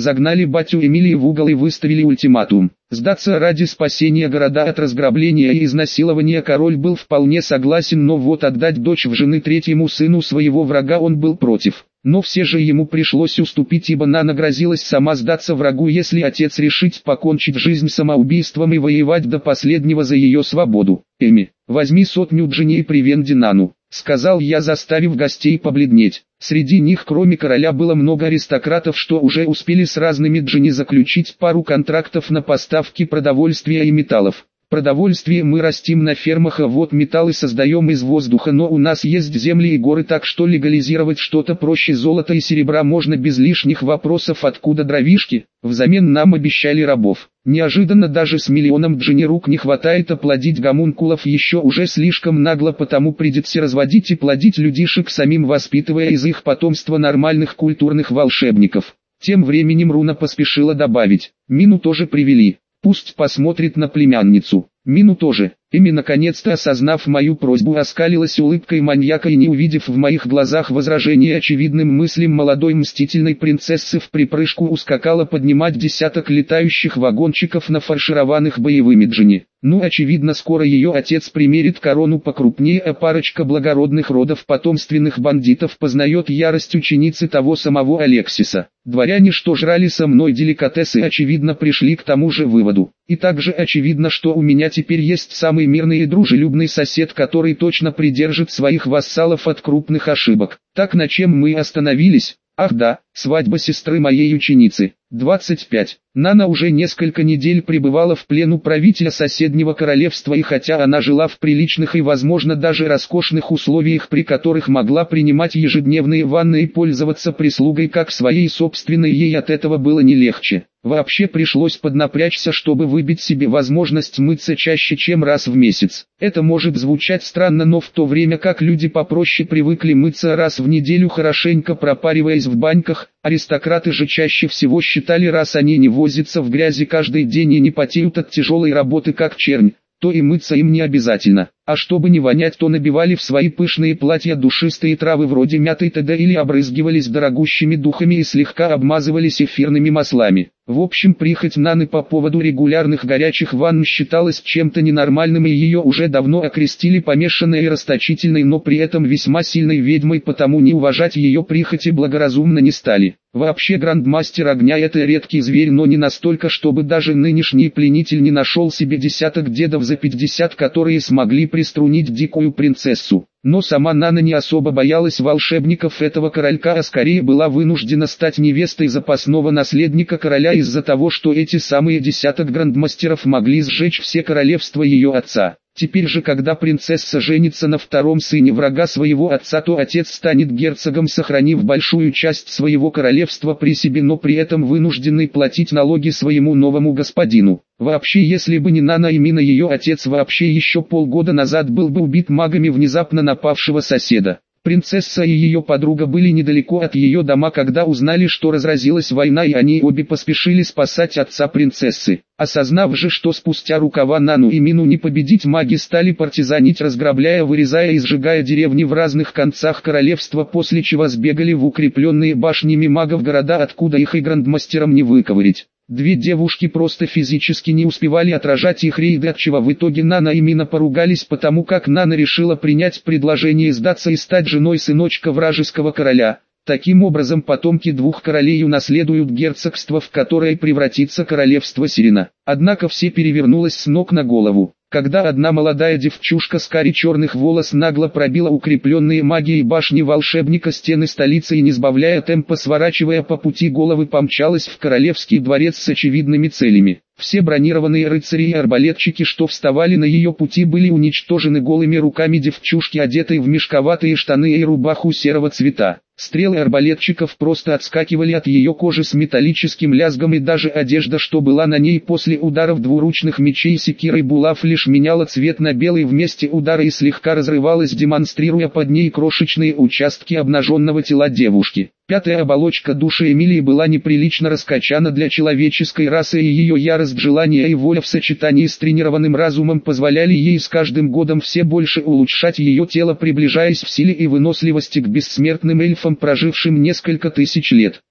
загнали батю Эмилии в угол и выставили ультиматум. Сдаться ради спасения города от разграбления и изнасилования король был вполне согласен, но вот отдать дочь в жены третьему сыну своего врага он был против. Но все же ему пришлось уступить, ибо Нана грозилась сама сдаться врагу, если отец решит покончить жизнь самоубийством и воевать до последнего за ее свободу. «Эми, возьми сотню джинни и приведи Нану», — сказал я, заставив гостей побледнеть. Среди них кроме короля было много аристократов, что уже успели с разными джинни заключить пару контрактов на поставки продовольствия и металлов. Продовольствие мы растим на фермах, а вот металлы создаем из воздуха, но у нас есть земли и горы, так что легализировать что-то проще золота и серебра можно без лишних вопросов. Откуда дровишки? Взамен нам обещали рабов. Неожиданно даже с миллионом джинни рук не хватает оплодить гомункулов, еще уже слишком нагло, потому придется разводить и плодить людишек самим, воспитывая из их потомства нормальных культурных волшебников. Тем временем Руна поспешила добавить: Мину тоже привели. Пусть посмотрит на племянницу. Мину тоже. Эми, наконец-то осознав мою просьбу, оскалилась улыбкой маньяка и, не увидев в моих глазах возражения очевидным мыслям молодой мстительной принцессы, в припрыжку ускакала поднимать десяток летающих вагончиков, нафаршированных боевыми джинни. Ну, очевидно, скоро ее отец примерит корону покрупнее, а парочка благородных родов потомственных бандитов познает ярость ученицы того самого Алексиса. Дворяне, что жрали со мной деликатесы, очевидно пришли к тому же выводу. И также очевидно, что у меня теперь есть самый мирный и дружелюбный сосед, который точно придержит своих вассалов от крупных ошибок. Так, на чем мы остановились? Ах да, свадьба сестры моей ученицы. двадцать пять. Нана уже несколько недель пребывала в плену правителя соседнего королевства, и хотя она жила в приличных и, возможно, даже роскошных условиях, при которых могла принимать ежедневные ванны и пользоваться прислугой как своей собственной, ей от этого было не легче. Вообще пришлось поднапрячься, чтобы выбить себе возможность мыться чаще, чем раз в месяц. Это может звучать странно, но в то время как люди попроще привыкли мыться раз в неделю, хорошенько пропариваясь в баньках, аристократы же чаще всего считали, раз они не возятся в грязи каждый день и не потеют от тяжелой работы как чернь, то и мыться им не обязательно. А чтобы не вонять, то набивали в свои пышные платья душистые травы вроде мяты т.д. или обрызгивались дорогущими духами и слегка обмазывались эфирными маслами. В общем, прихоть Наны по поводу регулярных горячих ванн считалась чем-то ненормальным, и ее уже давно окрестили помешанной и расточительной, но при этом весьма сильной ведьмой, потому не уважать ее прихоти благоразумно не стали. Вообще, грандмастер огня — это редкий зверь, но не настолько, чтобы даже нынешний пленитель не нашел себе десяток дедов за пятьдесят, которые смогли приструнить дикую принцессу. Но сама Нана не особо боялась волшебников этого королька, а скорее была вынуждена стать невестой запасного наследника короля из-за того, что эти самые десяток грандмастеров могли сжечь все королевства ее отца. Теперь же, когда принцесса женится на втором сыне врага своего отца, то отец станет герцогом, сохранив большую часть своего королевства при себе, но при этом вынужденный платить налоги своему новому господину. Вообще, если бы не Нана и Мина, ее отец вообще еще полгода назад был бы убит магами внезапно напавшего соседа. Принцесса и ее подруга были недалеко от ее дома, когда узнали, что разразилась война, и они обе поспешили спасать отца принцессы. Осознав же, что спустя рукава Нану и Мину не победить, маги стали партизанить, разграбляя, вырезая и сжигая деревни в разных концах королевства, после чего сбегали в укрепленные башнями магов города, откуда их и грандмастерам не выковырять. Две девушки просто физически не успевали отражать их рейды, отчего в итоге Нана и Мина поругались, потому как Нана решила принять предложение сдаться и стать женой сыночка вражеского короля. Таким образом, потомки двух королей унаследуют герцогство, в которое превратится королевство Сирена. Однако все перевернулось с ног на голову, когда одна молодая девчушка с кари черных волос нагло пробила укрепленные магией башни волшебника стены столицы и, не сбавляя темпа, сворачивая по пути головы, помчалась в королевский дворец с очевидными целями. Все бронированные рыцари и арбалетчики, что вставали на ее пути, были уничтожены голыми руками девчушки, одетой в мешковатые штаны и рубаху серого цвета. Стрелы арбалетчиков просто отскакивали от ее кожи с металлическим лязгом, и даже одежда, что была на ней после ударов двуручных мечей секирой булав, лишь меняла цвет на белый вместе удара и слегка разрывалась, демонстрируя под ней крошечные участки обнаженного тела девушки. Пятая оболочка души Эмилии была неприлично раскачана для человеческой расы, и ее ярость, желание и воля в сочетании с тренированным разумом позволяли ей с каждым годом все больше улучшать ее тело, приближаясь в силе и выносливости к бессмертным эльфам, прожившим несколько тысяч лет.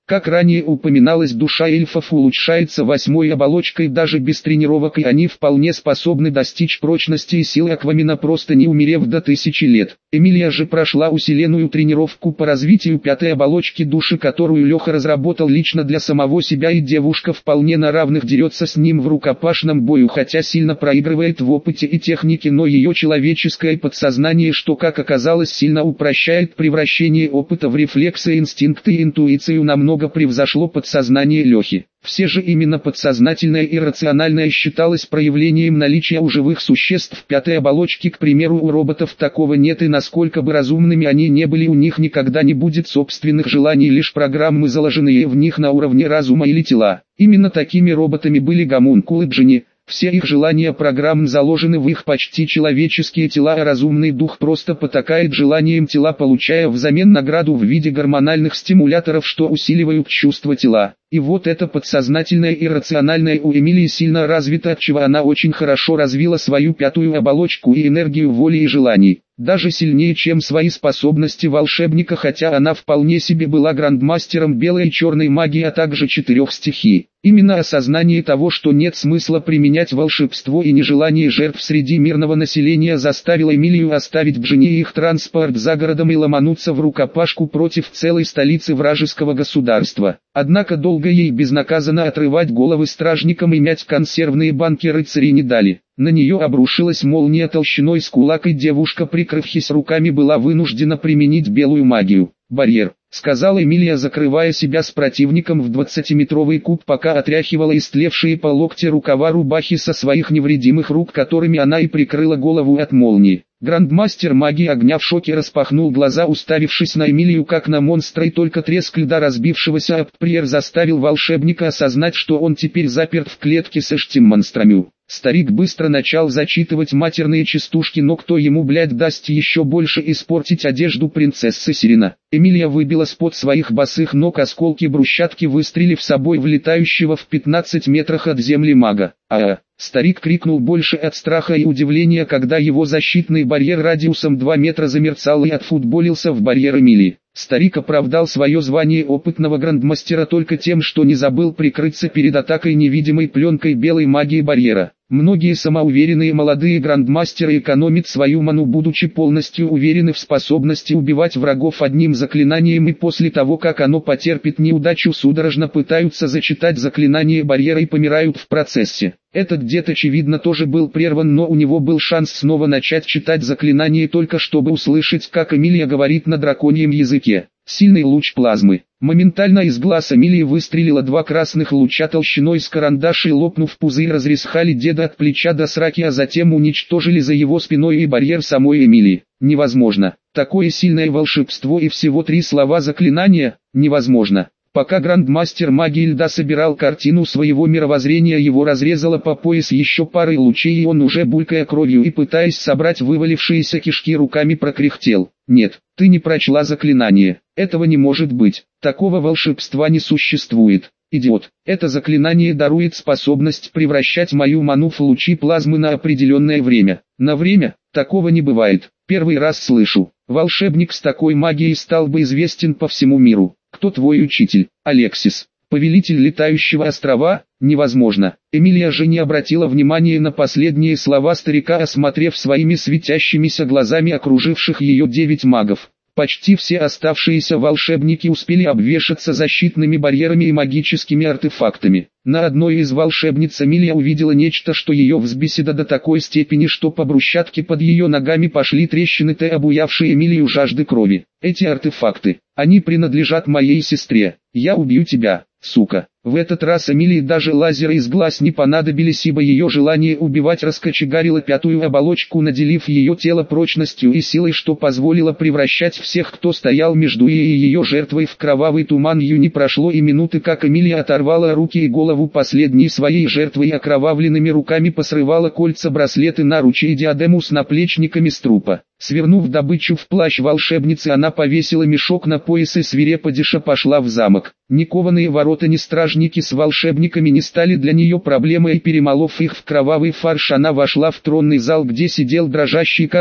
Как ранее упоминалось, душа эльфов улучшается восьмой оболочкой, даже без тренировок, и они вполне способны достичь прочности и силы Аквамена, просто не умерев до тысячи лет. Эмилия же прошла усиленную тренировку по развитию пятой оболочки души, которую Леха разработал лично для самого себя, и девушка вполне на равных дерется с ним в рукопашном бою, хотя сильно проигрывает в опыте и технике, но ее человеческое подсознание, что как оказалось, сильно упрощает превращение опыта в рефлексы, инстинкты и интуицию, намного превзошло подсознание Лехи. Все же именно подсознательное и рациональное считалось проявлением наличия у живых существ пятой оболочки. К примеру, у роботов такого нет, и насколько бы разумными они не были, у них никогда не будет собственных желаний, лишь программы, заложенные в них на уровне разума или тела. Именно такими роботами были гомункулы Джинни. Все их желания программ заложены в их почти человеческие тела, а разумный дух просто потакает желанием тела, получая взамен награду в виде гормональных стимуляторов, что усиливают чувства тела. И вот это подсознательное и рациональное у Эмилии сильно развито, отчего она очень хорошо развила свою пятую оболочку и энергию воли и желаний. Даже сильнее, чем свои способности волшебника, хотя она вполне себе была грандмастером белой и черной магии, а также четырех стихий. Именно осознание того, что нет смысла применять волшебство, и нежелание жертв среди мирного населения заставило Эмилию оставить Джинни и их транспорт за городом и ломануться в рукопашку против целой столицы вражеского государства. Однако долго ей безнаказанно отрывать головы стражникам и мять консервные банки рыцари не дали. На нее обрушилась молния толщиной с кулак, и девушка, прикрывшись руками, была вынуждена применить белую магию. «Барьер», — сказала Эмилия, закрывая себя с противником в двадцатиметровый куб, пока отряхивала истлевшие по локте рукава рубахи со своих невредимых рук, которыми она и прикрыла голову от молнии. Грандмастер магии огня в шоке распахнул глаза, уставившись на Эмилию как на монстра, и только треск льда, разбившегося об барьер, заставил волшебника осознать, что он теперь заперт в клетке с этим монстрами. Старик быстро начал зачитывать матерные частушки, но кто ему, блядь, даст еще больше испортить одежду принцессы Сирена. Эмилия выбила с-под своих босых ног осколки брусчатки, выстрелив собой в летающего в пятнадцати метрах от земли мага. А-а! Старик крикнул больше от страха и удивления, когда его защитный барьер радиусом два метра замерцал и отфутболился в барьер Эмилии. Старик оправдал свое звание опытного грандмастера только тем, что не забыл прикрыться перед атакой невидимой пленкой белой магии барьера. Многие самоуверенные молодые грандмастеры экономят свою ману, будучи полностью уверены в способности убивать врагов одним заклинанием, и после того, как оно потерпит неудачу, судорожно пытаются зачитать заклинание барьера и помирают в процессе. Этот дед, очевидно, тоже был прерван, но у него был шанс снова начать читать заклинание, только чтобы услышать, как Эмилия говорит на драконьем языке. Сильный луч плазмы. Моментально из глаз Эмилии выстрелило два красных луча толщиной с карандаш, и, лопнув пузырь, разрезали деда от плеча до сраки, а затем уничтожили за его спиной и барьер самой Эмилии. Невозможно. Такое сильное волшебство и всего три слова заклинания? Невозможно. Пока грандмастер магии льда собирал картину своего мировоззрения, его разрезало по пояс еще парой лучей, и он, уже булькая кровью и пытаясь собрать вывалившиеся кишки руками, прокряхтел: «Нет, ты не прочла заклинание. Этого не может быть. Такого волшебства не существует. Идиот. Это заклинание дарует способность превращать мою ману в лучи плазмы на определенное время». «На время? Такого не бывает. Первый раз слышу. Волшебник с такой магией стал бы известен по всему миру. Кто твой учитель?» «Алексис. Повелитель летающего острова?» «Невозможно». Эмилия же не обратила внимания на последние слова старика, осмотрев своими светящимися глазами окруживших ее девять магов. Почти все оставшиеся волшебники успели обвешаться защитными барьерами и магическими артефактами. На одной из волшебниц Эмилия увидела нечто, что ее взбесило до такой степени, что по брусчатке под ее ногами пошли трещины, те обуявшие Эмилию жажды крови. «Эти артефакты, они принадлежат моей сестре. Я убью тебя, сука». В этот раз Эмилии даже лазеры из глаз не понадобились, ибо ее желание убивать раскочегарило пятую оболочку, наделив ее тело прочностью и силой, что позволило превращать всех, кто стоял между ей и ее жертвой, в кровавый туман. Ю не прошло и минуты, как Эмилия оторвала руки и голову последней своей жертвы и окровавленными руками посрывала кольца, браслеты, наручи и диадему с наплечниками с трупа. Свернув добычу в плащ волшебницы, она повесила мешок на пояс и свирепо диша пошла в замок. Ни кованые ворота, ни стражники с волшебниками не стали для нее проблемой, и, перемолов их в кровавый фарш, она вошла в тронный зал, где сидел дрожащий король.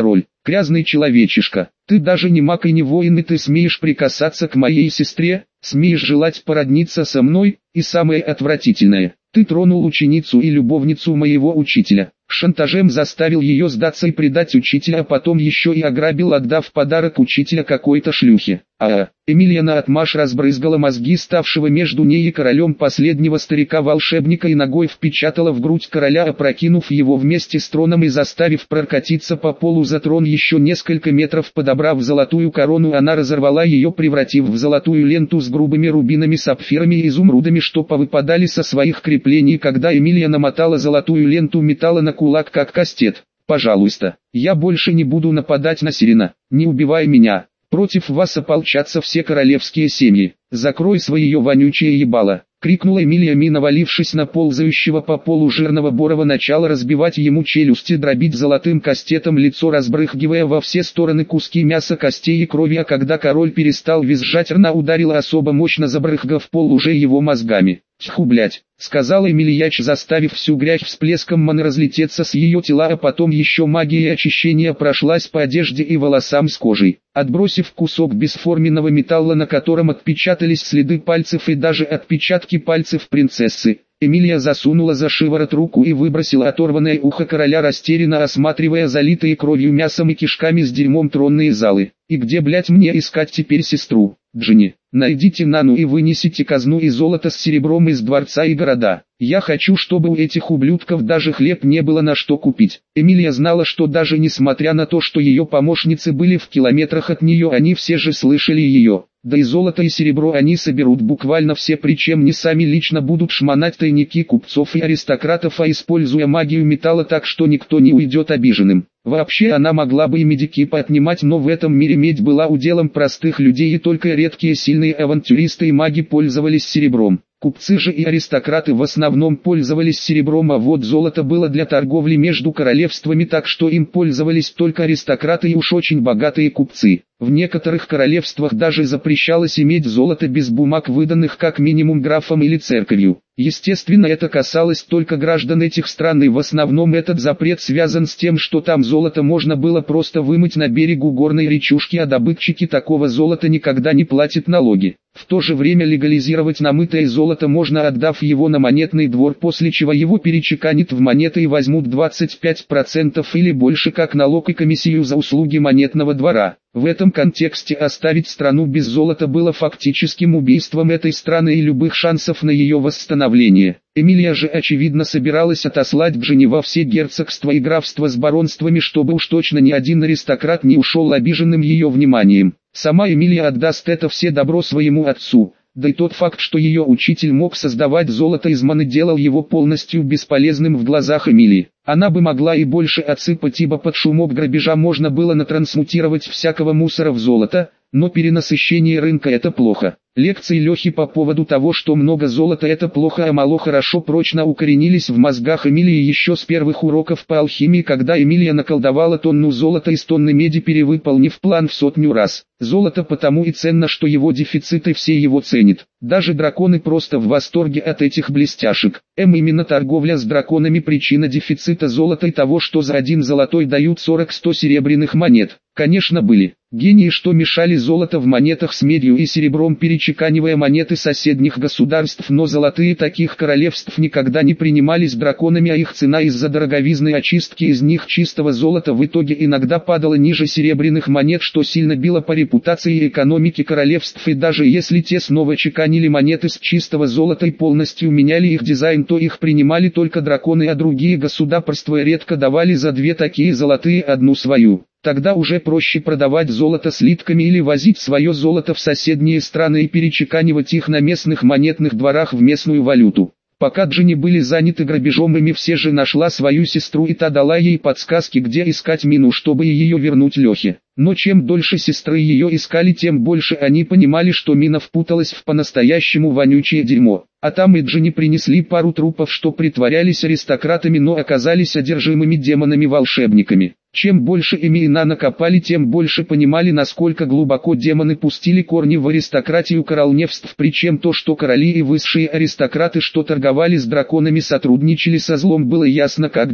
Грязный человечишка, ты даже не маг и не воин, и ты смеешь прикасаться к моей сестре, смеешь желать породниться со мной, и самое отвратительное, ты тронул ученицу и любовницу моего учителя. Шантажем заставил ее сдаться и предать учителя, а потом еще и ограбил, отдав подарок учителя какой-то шлюхе. А, Эмилия наотмашь разбрызгала мозги ставшего между ней и королем последнего старика-волшебника и ногой впечатала в грудь короля, опрокинув его вместе с троном и заставив прокатиться по полу за трон еще несколько метров. Подобрав золотую корону, она разорвала ее, превратив в золотую ленту с грубыми рубинами, сапфирами и изумрудами, что повыпадали со своих креплений, когда Эмилия намотала золотую ленту металла на кулак как кастет. «Пожалуйста, я больше не буду нападать на Сирена, не убивай меня. Против вас ополчатся все королевские семьи. Закрой свое вонючее ебало!» — крикнула Эмилия Ми, навалившись на ползающего по полу жирного Борова, начала разбивать ему челюсти, дробить золотым кастетом лицо, разбрызгивая во все стороны куски мяса, костей и крови. А когда король перестал визжать, она ударила особо мощно, забрызгав пол уже его мозгами. «Тьфу, блять», — сказала Эмилияч, заставив всю грязь всплеском маны разлететься с ее тела, а потом еще магия очищения прошлась по одежде и волосам с кожей. Отбросив кусок бесформенного металла, на котором отпечатались следы пальцев и даже отпечатки пальцев принцессы, Эмилия засунула за шиворот руку и выбросила оторванное ухо короля, растерянно осматривая залитые кровью, мясом и кишками с дерьмом тронные залы. «И где, блять, мне искать теперь сестру? Джинни, найдите Нану и вынесите казну и золото с серебром из дворца и города. Я хочу, чтобы у этих ублюдков даже хлеб не было на что купить». Эмилия знала, что даже несмотря на то, что ее помощницы были в километрах от нее, они все же слышали ее. Да и золото и серебро они соберут буквально все, причем не сами лично будут шмонать тайники купцов и аристократов, а используя магию металла, так что никто не уйдет обиженным. Вообще она могла бы и медики поотнимать, но в этом мире медь была уделом простых людей, и только редкие сильные авантюристы и маги пользовались серебром. Купцы же и аристократы в основном пользовались серебром, а вот золото было для торговли между королевствами, так что им пользовались только аристократы и уж очень богатые купцы. В некоторых королевствах даже запрещалось иметь золото без бумаг, выданных как минимум графом или церковью. Естественно, это касалось только граждан этих стран, и в основном этот запрет связан с тем, что там золото можно было просто вымыть на берегу горной речушки, а добытчики такого золота никогда не платят налоги. В то же время легализировать намытое золото можно, отдав его на монетный двор, после чего его перечеканят в монеты и возьмут двадцать пять процентов или больше как налог и комиссию за услуги монетного двора. В этом контексте оставить страну без золота было фактическим убийством этой страны и любых шансов на ее восстановление. Эмилия же очевидно собиралась отослать Джинни во все герцогства и графства с баронствами, чтобы уж точно ни один аристократ не ушел обиженным ее вниманием. Сама Эмилия отдаст это все добро своему отцу. Да и тот факт, что ее учитель мог создавать золото из маны, делал его полностью бесполезным в глазах Эмилии. Она бы могла и больше отсыпать, ибо под шумок грабежа можно было натрансмутировать всякого мусора в золото, но перенасыщение рынка — это плохо. Лекции Лехи по поводу того, что много золота — это плохо, а мало хорошо, прочно укоренились в мозгах Эмилии еще с первых уроков по алхимии, когда Эмилия наколдовала тонну золота из тонны меди, перевыполнив план в сотню раз. Золото потому и ценно, что его дефицит и все его ценят. Даже драконы просто в восторге от этих блестяшек. М именно торговля с драконами причина дефицита золота и того, что за один золотой дают сорок-сто серебряных монет. Конечно, были гении, что мешали золото в монетах с медью и серебром, перечеканивая монеты соседних государств, но золотые таких королевств никогда не принимались драконами, а их цена из-за дороговизной очистки из них чистого золота в итоге иногда падала ниже серебряных монет, что сильно било по репутации и экономике королевств. И даже если те снова чеканили монеты с чистого золота и полностью меняли их дизайн, то их принимали только драконы, а другие государства редко давали за две такие золотые одну свою. Тогда уже проще продавать золото слитками или возить свое золото в соседние страны и перечеканивать их на местных монетных дворах в местную валюту. Пока Джинни были заняты грабежом, Эми все же нашла свою сестру, и та дала ей подсказки, где искать Мину, чтобы ее вернуть Лехе. Но чем дольше сестры ее искали, тем больше они понимали, что Мина впуталась в по-настоящему вонючее дерьмо. А там и Джинни принесли пару трупов, что притворялись аристократами, но оказались одержимыми демонами-волшебниками. Чем больше Эми и Нана копали, тем больше понимали, насколько глубоко демоны пустили корни в аристократию королевств, причем то, что короли и высшие аристократы, что торговали с драконами, сотрудничали со злом, было ясно как день.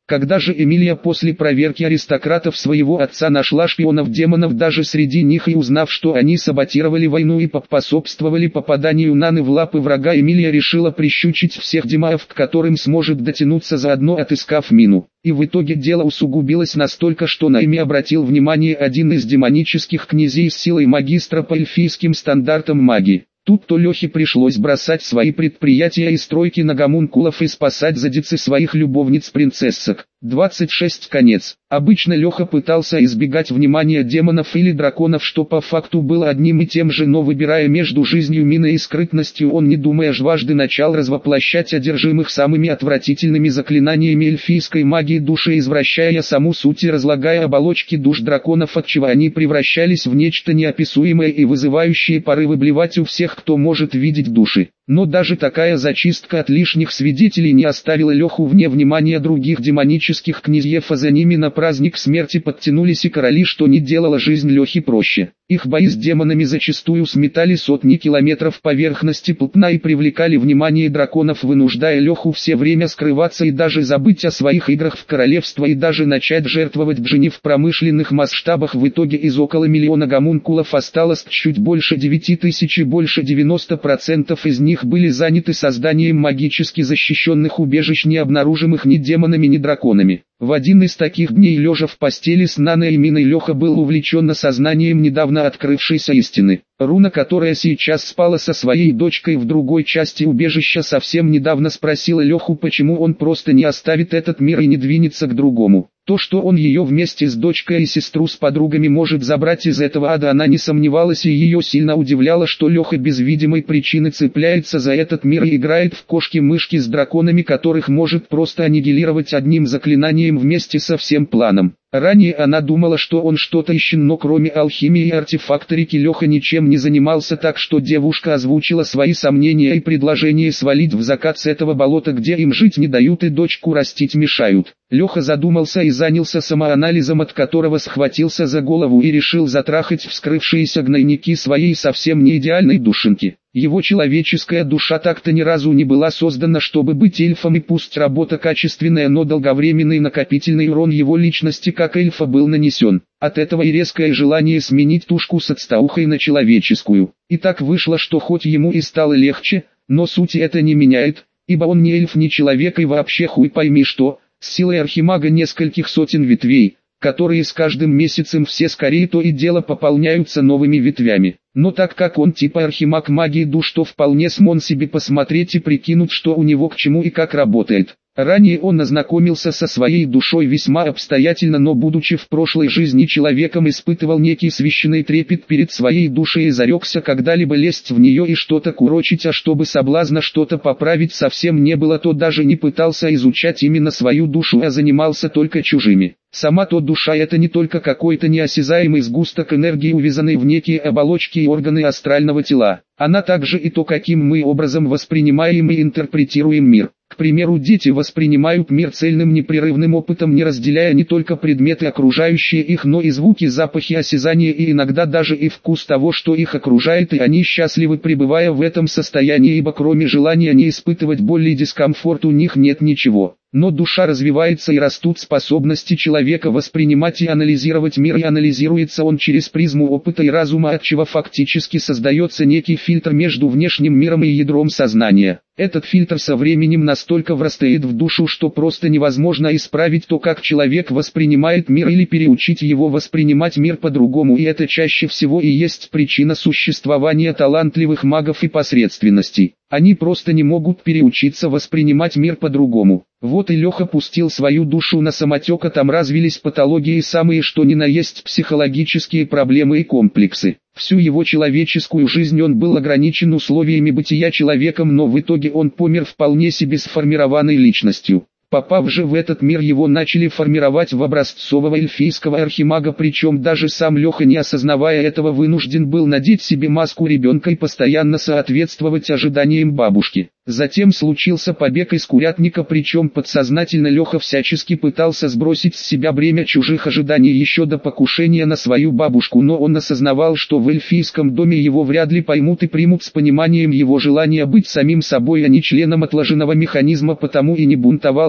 Когда же Эмилия после проверки аристократов своего отца нашла шпионов-демонов даже среди них и узнав, что они саботировали войну и поспособствовали попаданию Наны в лапы врага, Эмилия решила прищучить всех демаев, к которым сможет дотянуться, заодно отыскав мину. И в итоге дело усугубилось настолько, что на Эми обратил внимание один из демонических князей с силой магистра по эльфийским стандартам магии. Тут-то Лехе пришлось бросать свои предприятия и стройки на гомункулов и спасать задицы своих любовниц-принцессок. двадцать шесть конец. Обычно Леха пытался избегать внимания демонов или драконов, что по факту было одним и тем же, но выбирая между жизнью Мины и скрытностью, он, не думая дважды, начал развоплощать одержимых самыми отвратительными заклинаниями эльфийской магии души, извращая саму суть и разлагая оболочки душ драконов, отчего они превращались в нечто неописуемое и вызывающее порывы блевать у всех, кто может видеть души. Но даже такая зачистка от лишних свидетелей не оставила Леху вне внимания других демонических князьев, а за ними на праздник смерти подтянулись и короли, что не делало жизнь Лехи проще. Их бои с демонами зачастую сметали сотни километров поверхности плотна и привлекали внимание драконов, вынуждая Леху все время скрываться и даже забыть о своих играх в королевство и даже начать жертвовать Бжени в промышленных масштабах. В итоге из около миллиона гомункулов осталось чуть больше девяти тысяч, и больше девяноста процентов из них были заняты созданием магически защищенных убежищ, не обнаружимых ни демонами, ни драконами. В один из таких дней, лежа в постели с Наной и Миной, Леха был увлечен осознанием недавно открывшейся истины. Руна, которая сейчас спала со своей дочкой в другой части убежища, совсем недавно спросила Леху, почему он просто не оставит этот мир и не двинется к другому. То, что он ее вместе с дочкой и сестру с подругами может забрать из этого ада, она не сомневалась, и ее сильно удивляло, что Леха без видимой причины цепляется за этот мир и играет в кошки-мышки с драконами, которых может просто аннигилировать одним заклинанием вместе со всем планом. Ранее она думала, что он что-то ищет, но кроме алхимии и артефакторики Леха ничем не занимался, так что девушка озвучила свои сомнения и предложение свалить в закат с этого болота, где им жить не дают и дочку растить мешают. Леха задумался и занялся самоанализом, от которого схватился за голову и решил затрахать вскрывшиеся гнойники своей совсем не идеальной душеньки. Его человеческая душа так-то ни разу не была создана, чтобы быть эльфом, и пусть работа качественная, но долговременный накопительный урон его личности как эльфа был нанесен. От этого и резкое желание сменить тушку с отстаухой на человеческую. И так вышло, что хоть ему и стало легче, но сути это не меняет, ибо он не эльф, не человек и вообще хуй пойми что, с силой архимага нескольких сотен ветвей, которые с каждым месяцем все скорее то и дело пополняются новыми ветвями. Но так как он типа архимаг магии душ, то вполне смог себе посмотреть и прикинуть, что у него к чему и как работает. Ранее он ознакомился со своей душой весьма обстоятельно, но будучи в прошлой жизни человеком, испытывал некий священный трепет перед своей душой и зарекся когда-либо лезть в нее и что-то курочить, а чтобы соблазна что-то поправить совсем не было, то даже не пытался изучать именно свою душу, а занимался только чужими. Сама-то душа — это не только какой-то неосязаемый сгусток энергии, увязанный в некие оболочки и органы астрального тела. Она также и то, каким мы образом воспринимаем и интерпретируем мир. К примеру, дети воспринимают мир цельным непрерывным опытом, не разделяя не только предметы, окружающие их, но и звуки, запахи, осязания и иногда даже и вкус того, что их окружает, и они счастливы, пребывая в этом состоянии, ибо кроме желания не испытывать боль и дискомфорт у них нет ничего. Но душа развивается и растут способности человека воспринимать и анализировать мир, и анализируется он через призму опыта и разума, отчего фактически создается некий фильтр между внешним миром и ядром сознания. Этот фильтр со временем настолько врастает в душу, что просто невозможно исправить то, как человек воспринимает мир, или переучить его воспринимать мир по-другому, и это чаще всего и есть причина существования талантливых магов и посредственностей. Они просто не могут переучиться воспринимать мир по-другому. Вот и Леха пустил свою душу на самотек, а там развились патологии, самые что ни на есть психологические проблемы и комплексы. Всю его человеческую жизнь он был ограничен условиями бытия человеком, но в итоге он помер вполне себе сформированной личностью. Попав же в этот мир, его начали формировать в образцового эльфийского архимага, причем даже сам Леха, не осознавая этого, вынужден был надеть себе маску ребенка и постоянно соответствовать ожиданиям бабушки. Затем случился побег из курятника, причем подсознательно Леха всячески пытался сбросить с себя бремя чужих ожиданий еще до покушения на свою бабушку, но он осознавал, что в эльфийском доме его вряд ли поймут и примут с пониманием его желания быть самим собой, а не членом отложенного механизма, потому и не бунтовал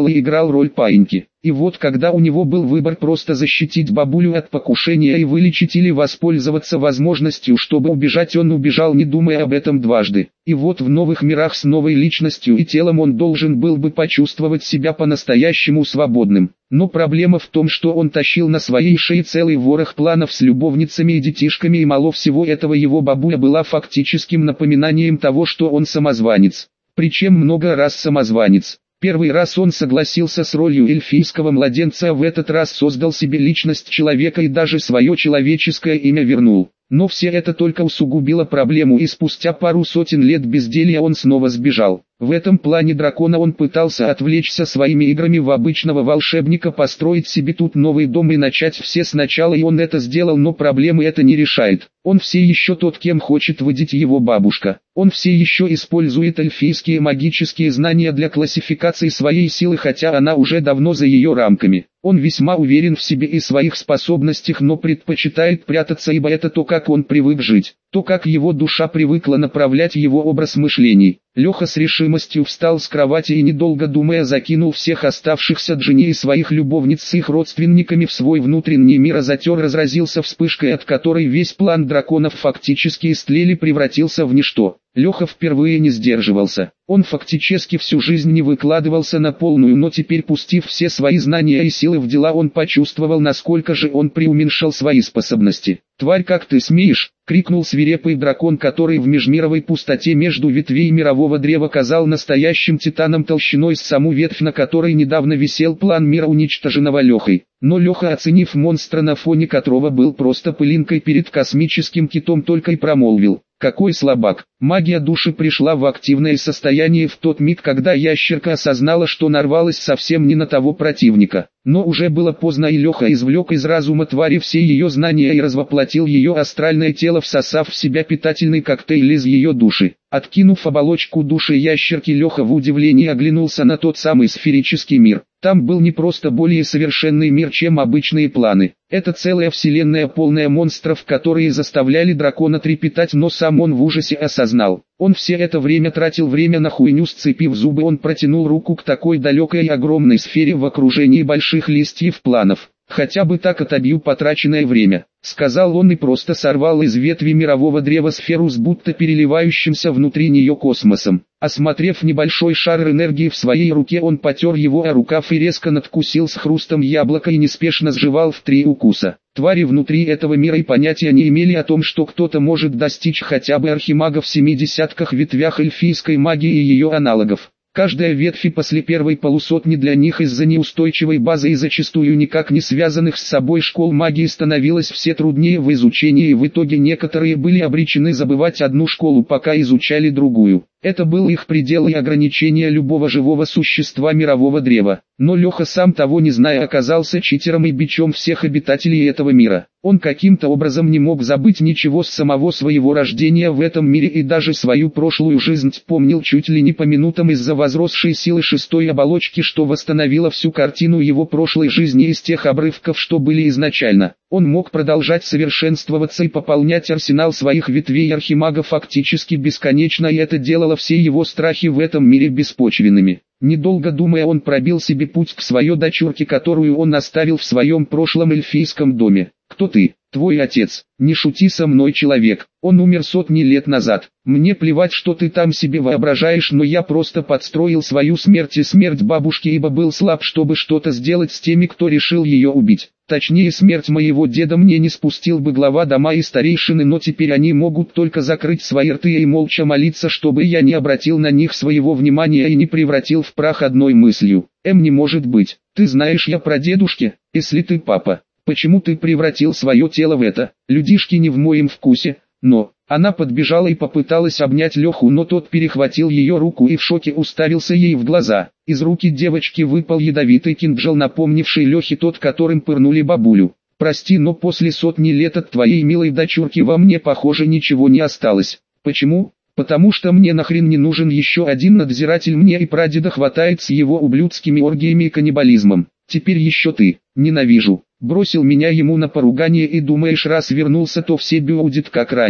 и играл роль паиньки. И вот когда у него был выбор просто защитить бабулю от покушения и вылечить или воспользоваться возможностью, чтобы убежать, он убежал, не думая об этом дважды. И вот в новых мирах с новой личностью и телом он должен был бы почувствовать себя по-настоящему свободным. Но проблема в том, что он тащил на своей шее целый ворох планов с любовницами и детишками, и мало всего этого его бабуля была фактическим напоминанием того, что он самозванец. Причем много раз самозванец. Первый раз он согласился с ролью эльфийского младенца, а в этот раз создал себе личность человека и даже свое человеческое имя вернул. Но все это только усугубило проблему, и спустя пару сотен лет безделья он снова сбежал. В этом плане дракона он пытался отвлечься своими играми в обычного волшебника, построить себе тут новый дом и начать все сначала, и он это сделал, но проблемы это не решает. Он все еще тот, кем хочет выйти его бабушка. Он все еще использует эльфийские магические знания для классификации своей силы, хотя она уже давно за ее рамками. Он весьма уверен в себе и своих способностях, но предпочитает прятаться, ибо это то, как он привык жить, то, как его душа привыкла направлять его образ мышлений. Леха с решимостью встал с кровати и, недолго думая, закинул всех оставшихся Джинни и своих любовниц с их родственниками в свой внутренний мир, а затем разразился вспышкой, от которой весь план драконов фактически истлели, превратился в ничто. Леха впервые не сдерживался. Он фактически всю жизнь не выкладывался на полную, но теперь, пустив все свои знания и силы в дела, он почувствовал, насколько же он преуменьшил свои способности. «Тварь, как ты смеешь!» — крикнул свирепый дракон, который в межмировой пустоте между ветвей мирового древа казал настоящим титаном толщиной с саму ветвь, на которой недавно висел план мира, уничтоженного Лехой. Но Леха, оценив монстра, на фоне которого был просто пылинкой перед космическим китом, только и промолвил: «Какой слабак!» Магия души пришла в активное состояние в тот миг, когда ящерка осознала, что нарвалась совсем не на того противника. Но уже было поздно, и Леха извлек из разума твари все ее знания и развоплотил ее астральное тело, всосав в себя питательный коктейль из ее души. Откинув оболочку души ящерки, Леха в удивлении оглянулся на тот самый сферический мир. Там был не просто более совершенный мир, чем обычные планы. Это целая вселенная, полная монстров, которые заставляли дракона трепетать, но сам он в ужасе осознал. Он все это время тратил время на хуйню, сцепив зубы, он протянул руку к такой далекой и огромной сфере в окружении больших листьев планов. «Хотя бы так отобью потраченное время», — сказал он и просто сорвал из ветви мирового древа сферу с будто переливающимся внутри нее космосом. Осмотрев небольшой шар энергии в своей руке, он потер его о рукав и резко надкусил с хрустом яблоко и неспешно сживал в три укуса. Твари внутри этого мира и понятия не имели о том, что кто-то может достичь хотя бы архимага в семи десятках ветвях эльфийской магии и ее аналогов. Каждая ветвь и после первой полусотни для них из-за неустойчивой базы и зачастую никак не связанных с собой школ магии становилось все труднее в изучении, и в итоге некоторые были обречены забывать одну школу, пока изучали другую. Это был их предел и ограничение любого живого существа мирового древа. Но Леха, сам того не зная, оказался читером и бичом всех обитателей этого мира. Он каким-то образом не мог забыть ничего с самого своего рождения в этом мире, и даже свою прошлую жизнь помнил чуть ли не по минутам из-за возросшей силы шестой оболочки, что восстановило всю картину его прошлой жизни из тех обрывков, что были изначально. Он мог продолжать совершенствоваться и пополнять арсенал своих ветвей архимага фактически бесконечно, и это делало все его страхи в этом мире беспочвенными. Недолго думая, он пробил себе путь к своей дочурке, которую он оставил в своем прошлом эльфийском доме. «Кто ты?» «Твой отец. Не шути со мной, человек. Он умер сотни лет назад. Мне плевать, что ты там себе воображаешь, но я просто подстроил свою смерть и смерть бабушки, ибо был слаб, чтобы что-то сделать с теми, кто решил ее убить. Точнее, смерть моего деда мне не спустил бы глава дома и старейшины, но теперь они могут только закрыть свои рты и молча молиться, чтобы я не обратил на них своего внимания и не превратил в прах одной мыслью. Эм, не может быть. Ты знаешь, я про дедушки, если ты папа. Почему ты превратил свое тело в это? Людишки не в моем вкусе, но...» Она подбежала и попыталась обнять Леху, но тот перехватил ее руку и в шоке уставился ей в глаза. Из руки девочки выпал ядовитый кинжал, напомнивший Лехе тот, которым пырнули бабулю. «Прости, но после сотни лет от твоей милой дочурки во мне, похоже, ничего не осталось». «Почему?» «Потому что мне нахрен не нужен еще один надзиратель, мне и прадеда хватает с его ублюдскими оргиями и каннибализмом. Теперь еще ты. Ненавижу». Бросил меня ему на поругание и думаешь, раз вернулся, то все будет как раньше.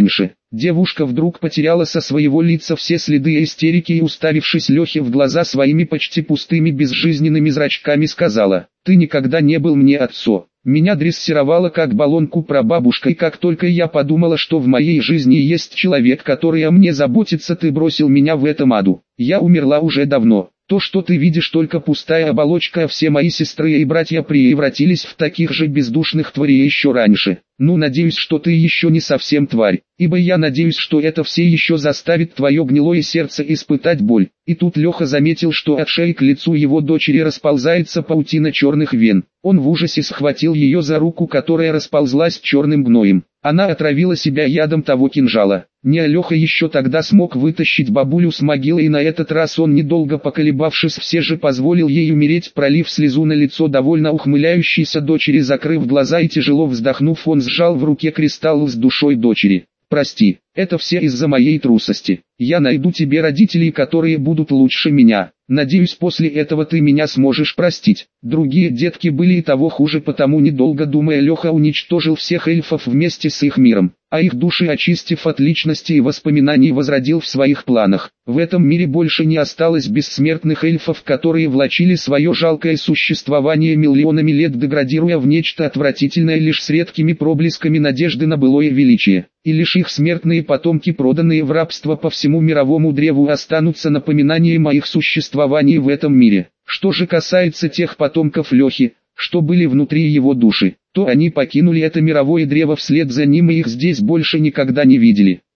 Девушка вдруг потеряла со своего лица все следы истерики и, уставившись Лехе в глаза своими почти пустыми безжизненными зрачками, сказала: «Ты никогда не был мне отцом. Меня дрессировала как баллонку прабабушка, и как только я подумала, что в моей жизни есть человек, который о мне заботится, ты бросил меня в этом аду. Я умерла уже давно. То, что ты видишь, только пустая оболочка, а все мои сестры и братья превратились в таких же бездушных тварей еще раньше. Ну, надеюсь, что ты еще не совсем тварь, ибо я надеюсь, что это все еще заставит твое гнилое сердце испытать боль». И тут Леха заметил, что от шеи к лицу его дочери расползается паутина черных вен. Он в ужасе схватил ее за руку, которая расползлась черным гноем. Она отравила себя ядом того кинжала. Не Леха еще тогда смог вытащить бабулю с могилы, и на этот раз он, недолго поколебавшись, все же позволил ей умереть, пролив слезу на лицо довольно ухмыляющейся дочери. Закрыв глаза и тяжело вздохнув, он сжал в руке кристалл с душой дочери. «Прости, это все из-за моей трусости. Я найду тебе родителей, которые будут лучше меня. Надеюсь, после этого ты меня сможешь простить». Другие детки были и того хуже, потому, недолго думая, Леха уничтожил всех эльфов вместе с их миром, а их души, очистив от личности и воспоминаний, возродил в своих планах. В этом мире больше не осталось бессмертных эльфов, которые влачили свое жалкое существование миллионами лет, деградируя в нечто отвратительное лишь с редкими проблесками надежды на былое величие. И лишь их смертные потомки, проданные в рабство по всему мировому древу, останутся напоминанием о их существовании в этом мире. Что же касается тех потомков Лехи, что были внутри его души, то они покинули это мировое древо вслед за ним, и их здесь больше никогда не видели.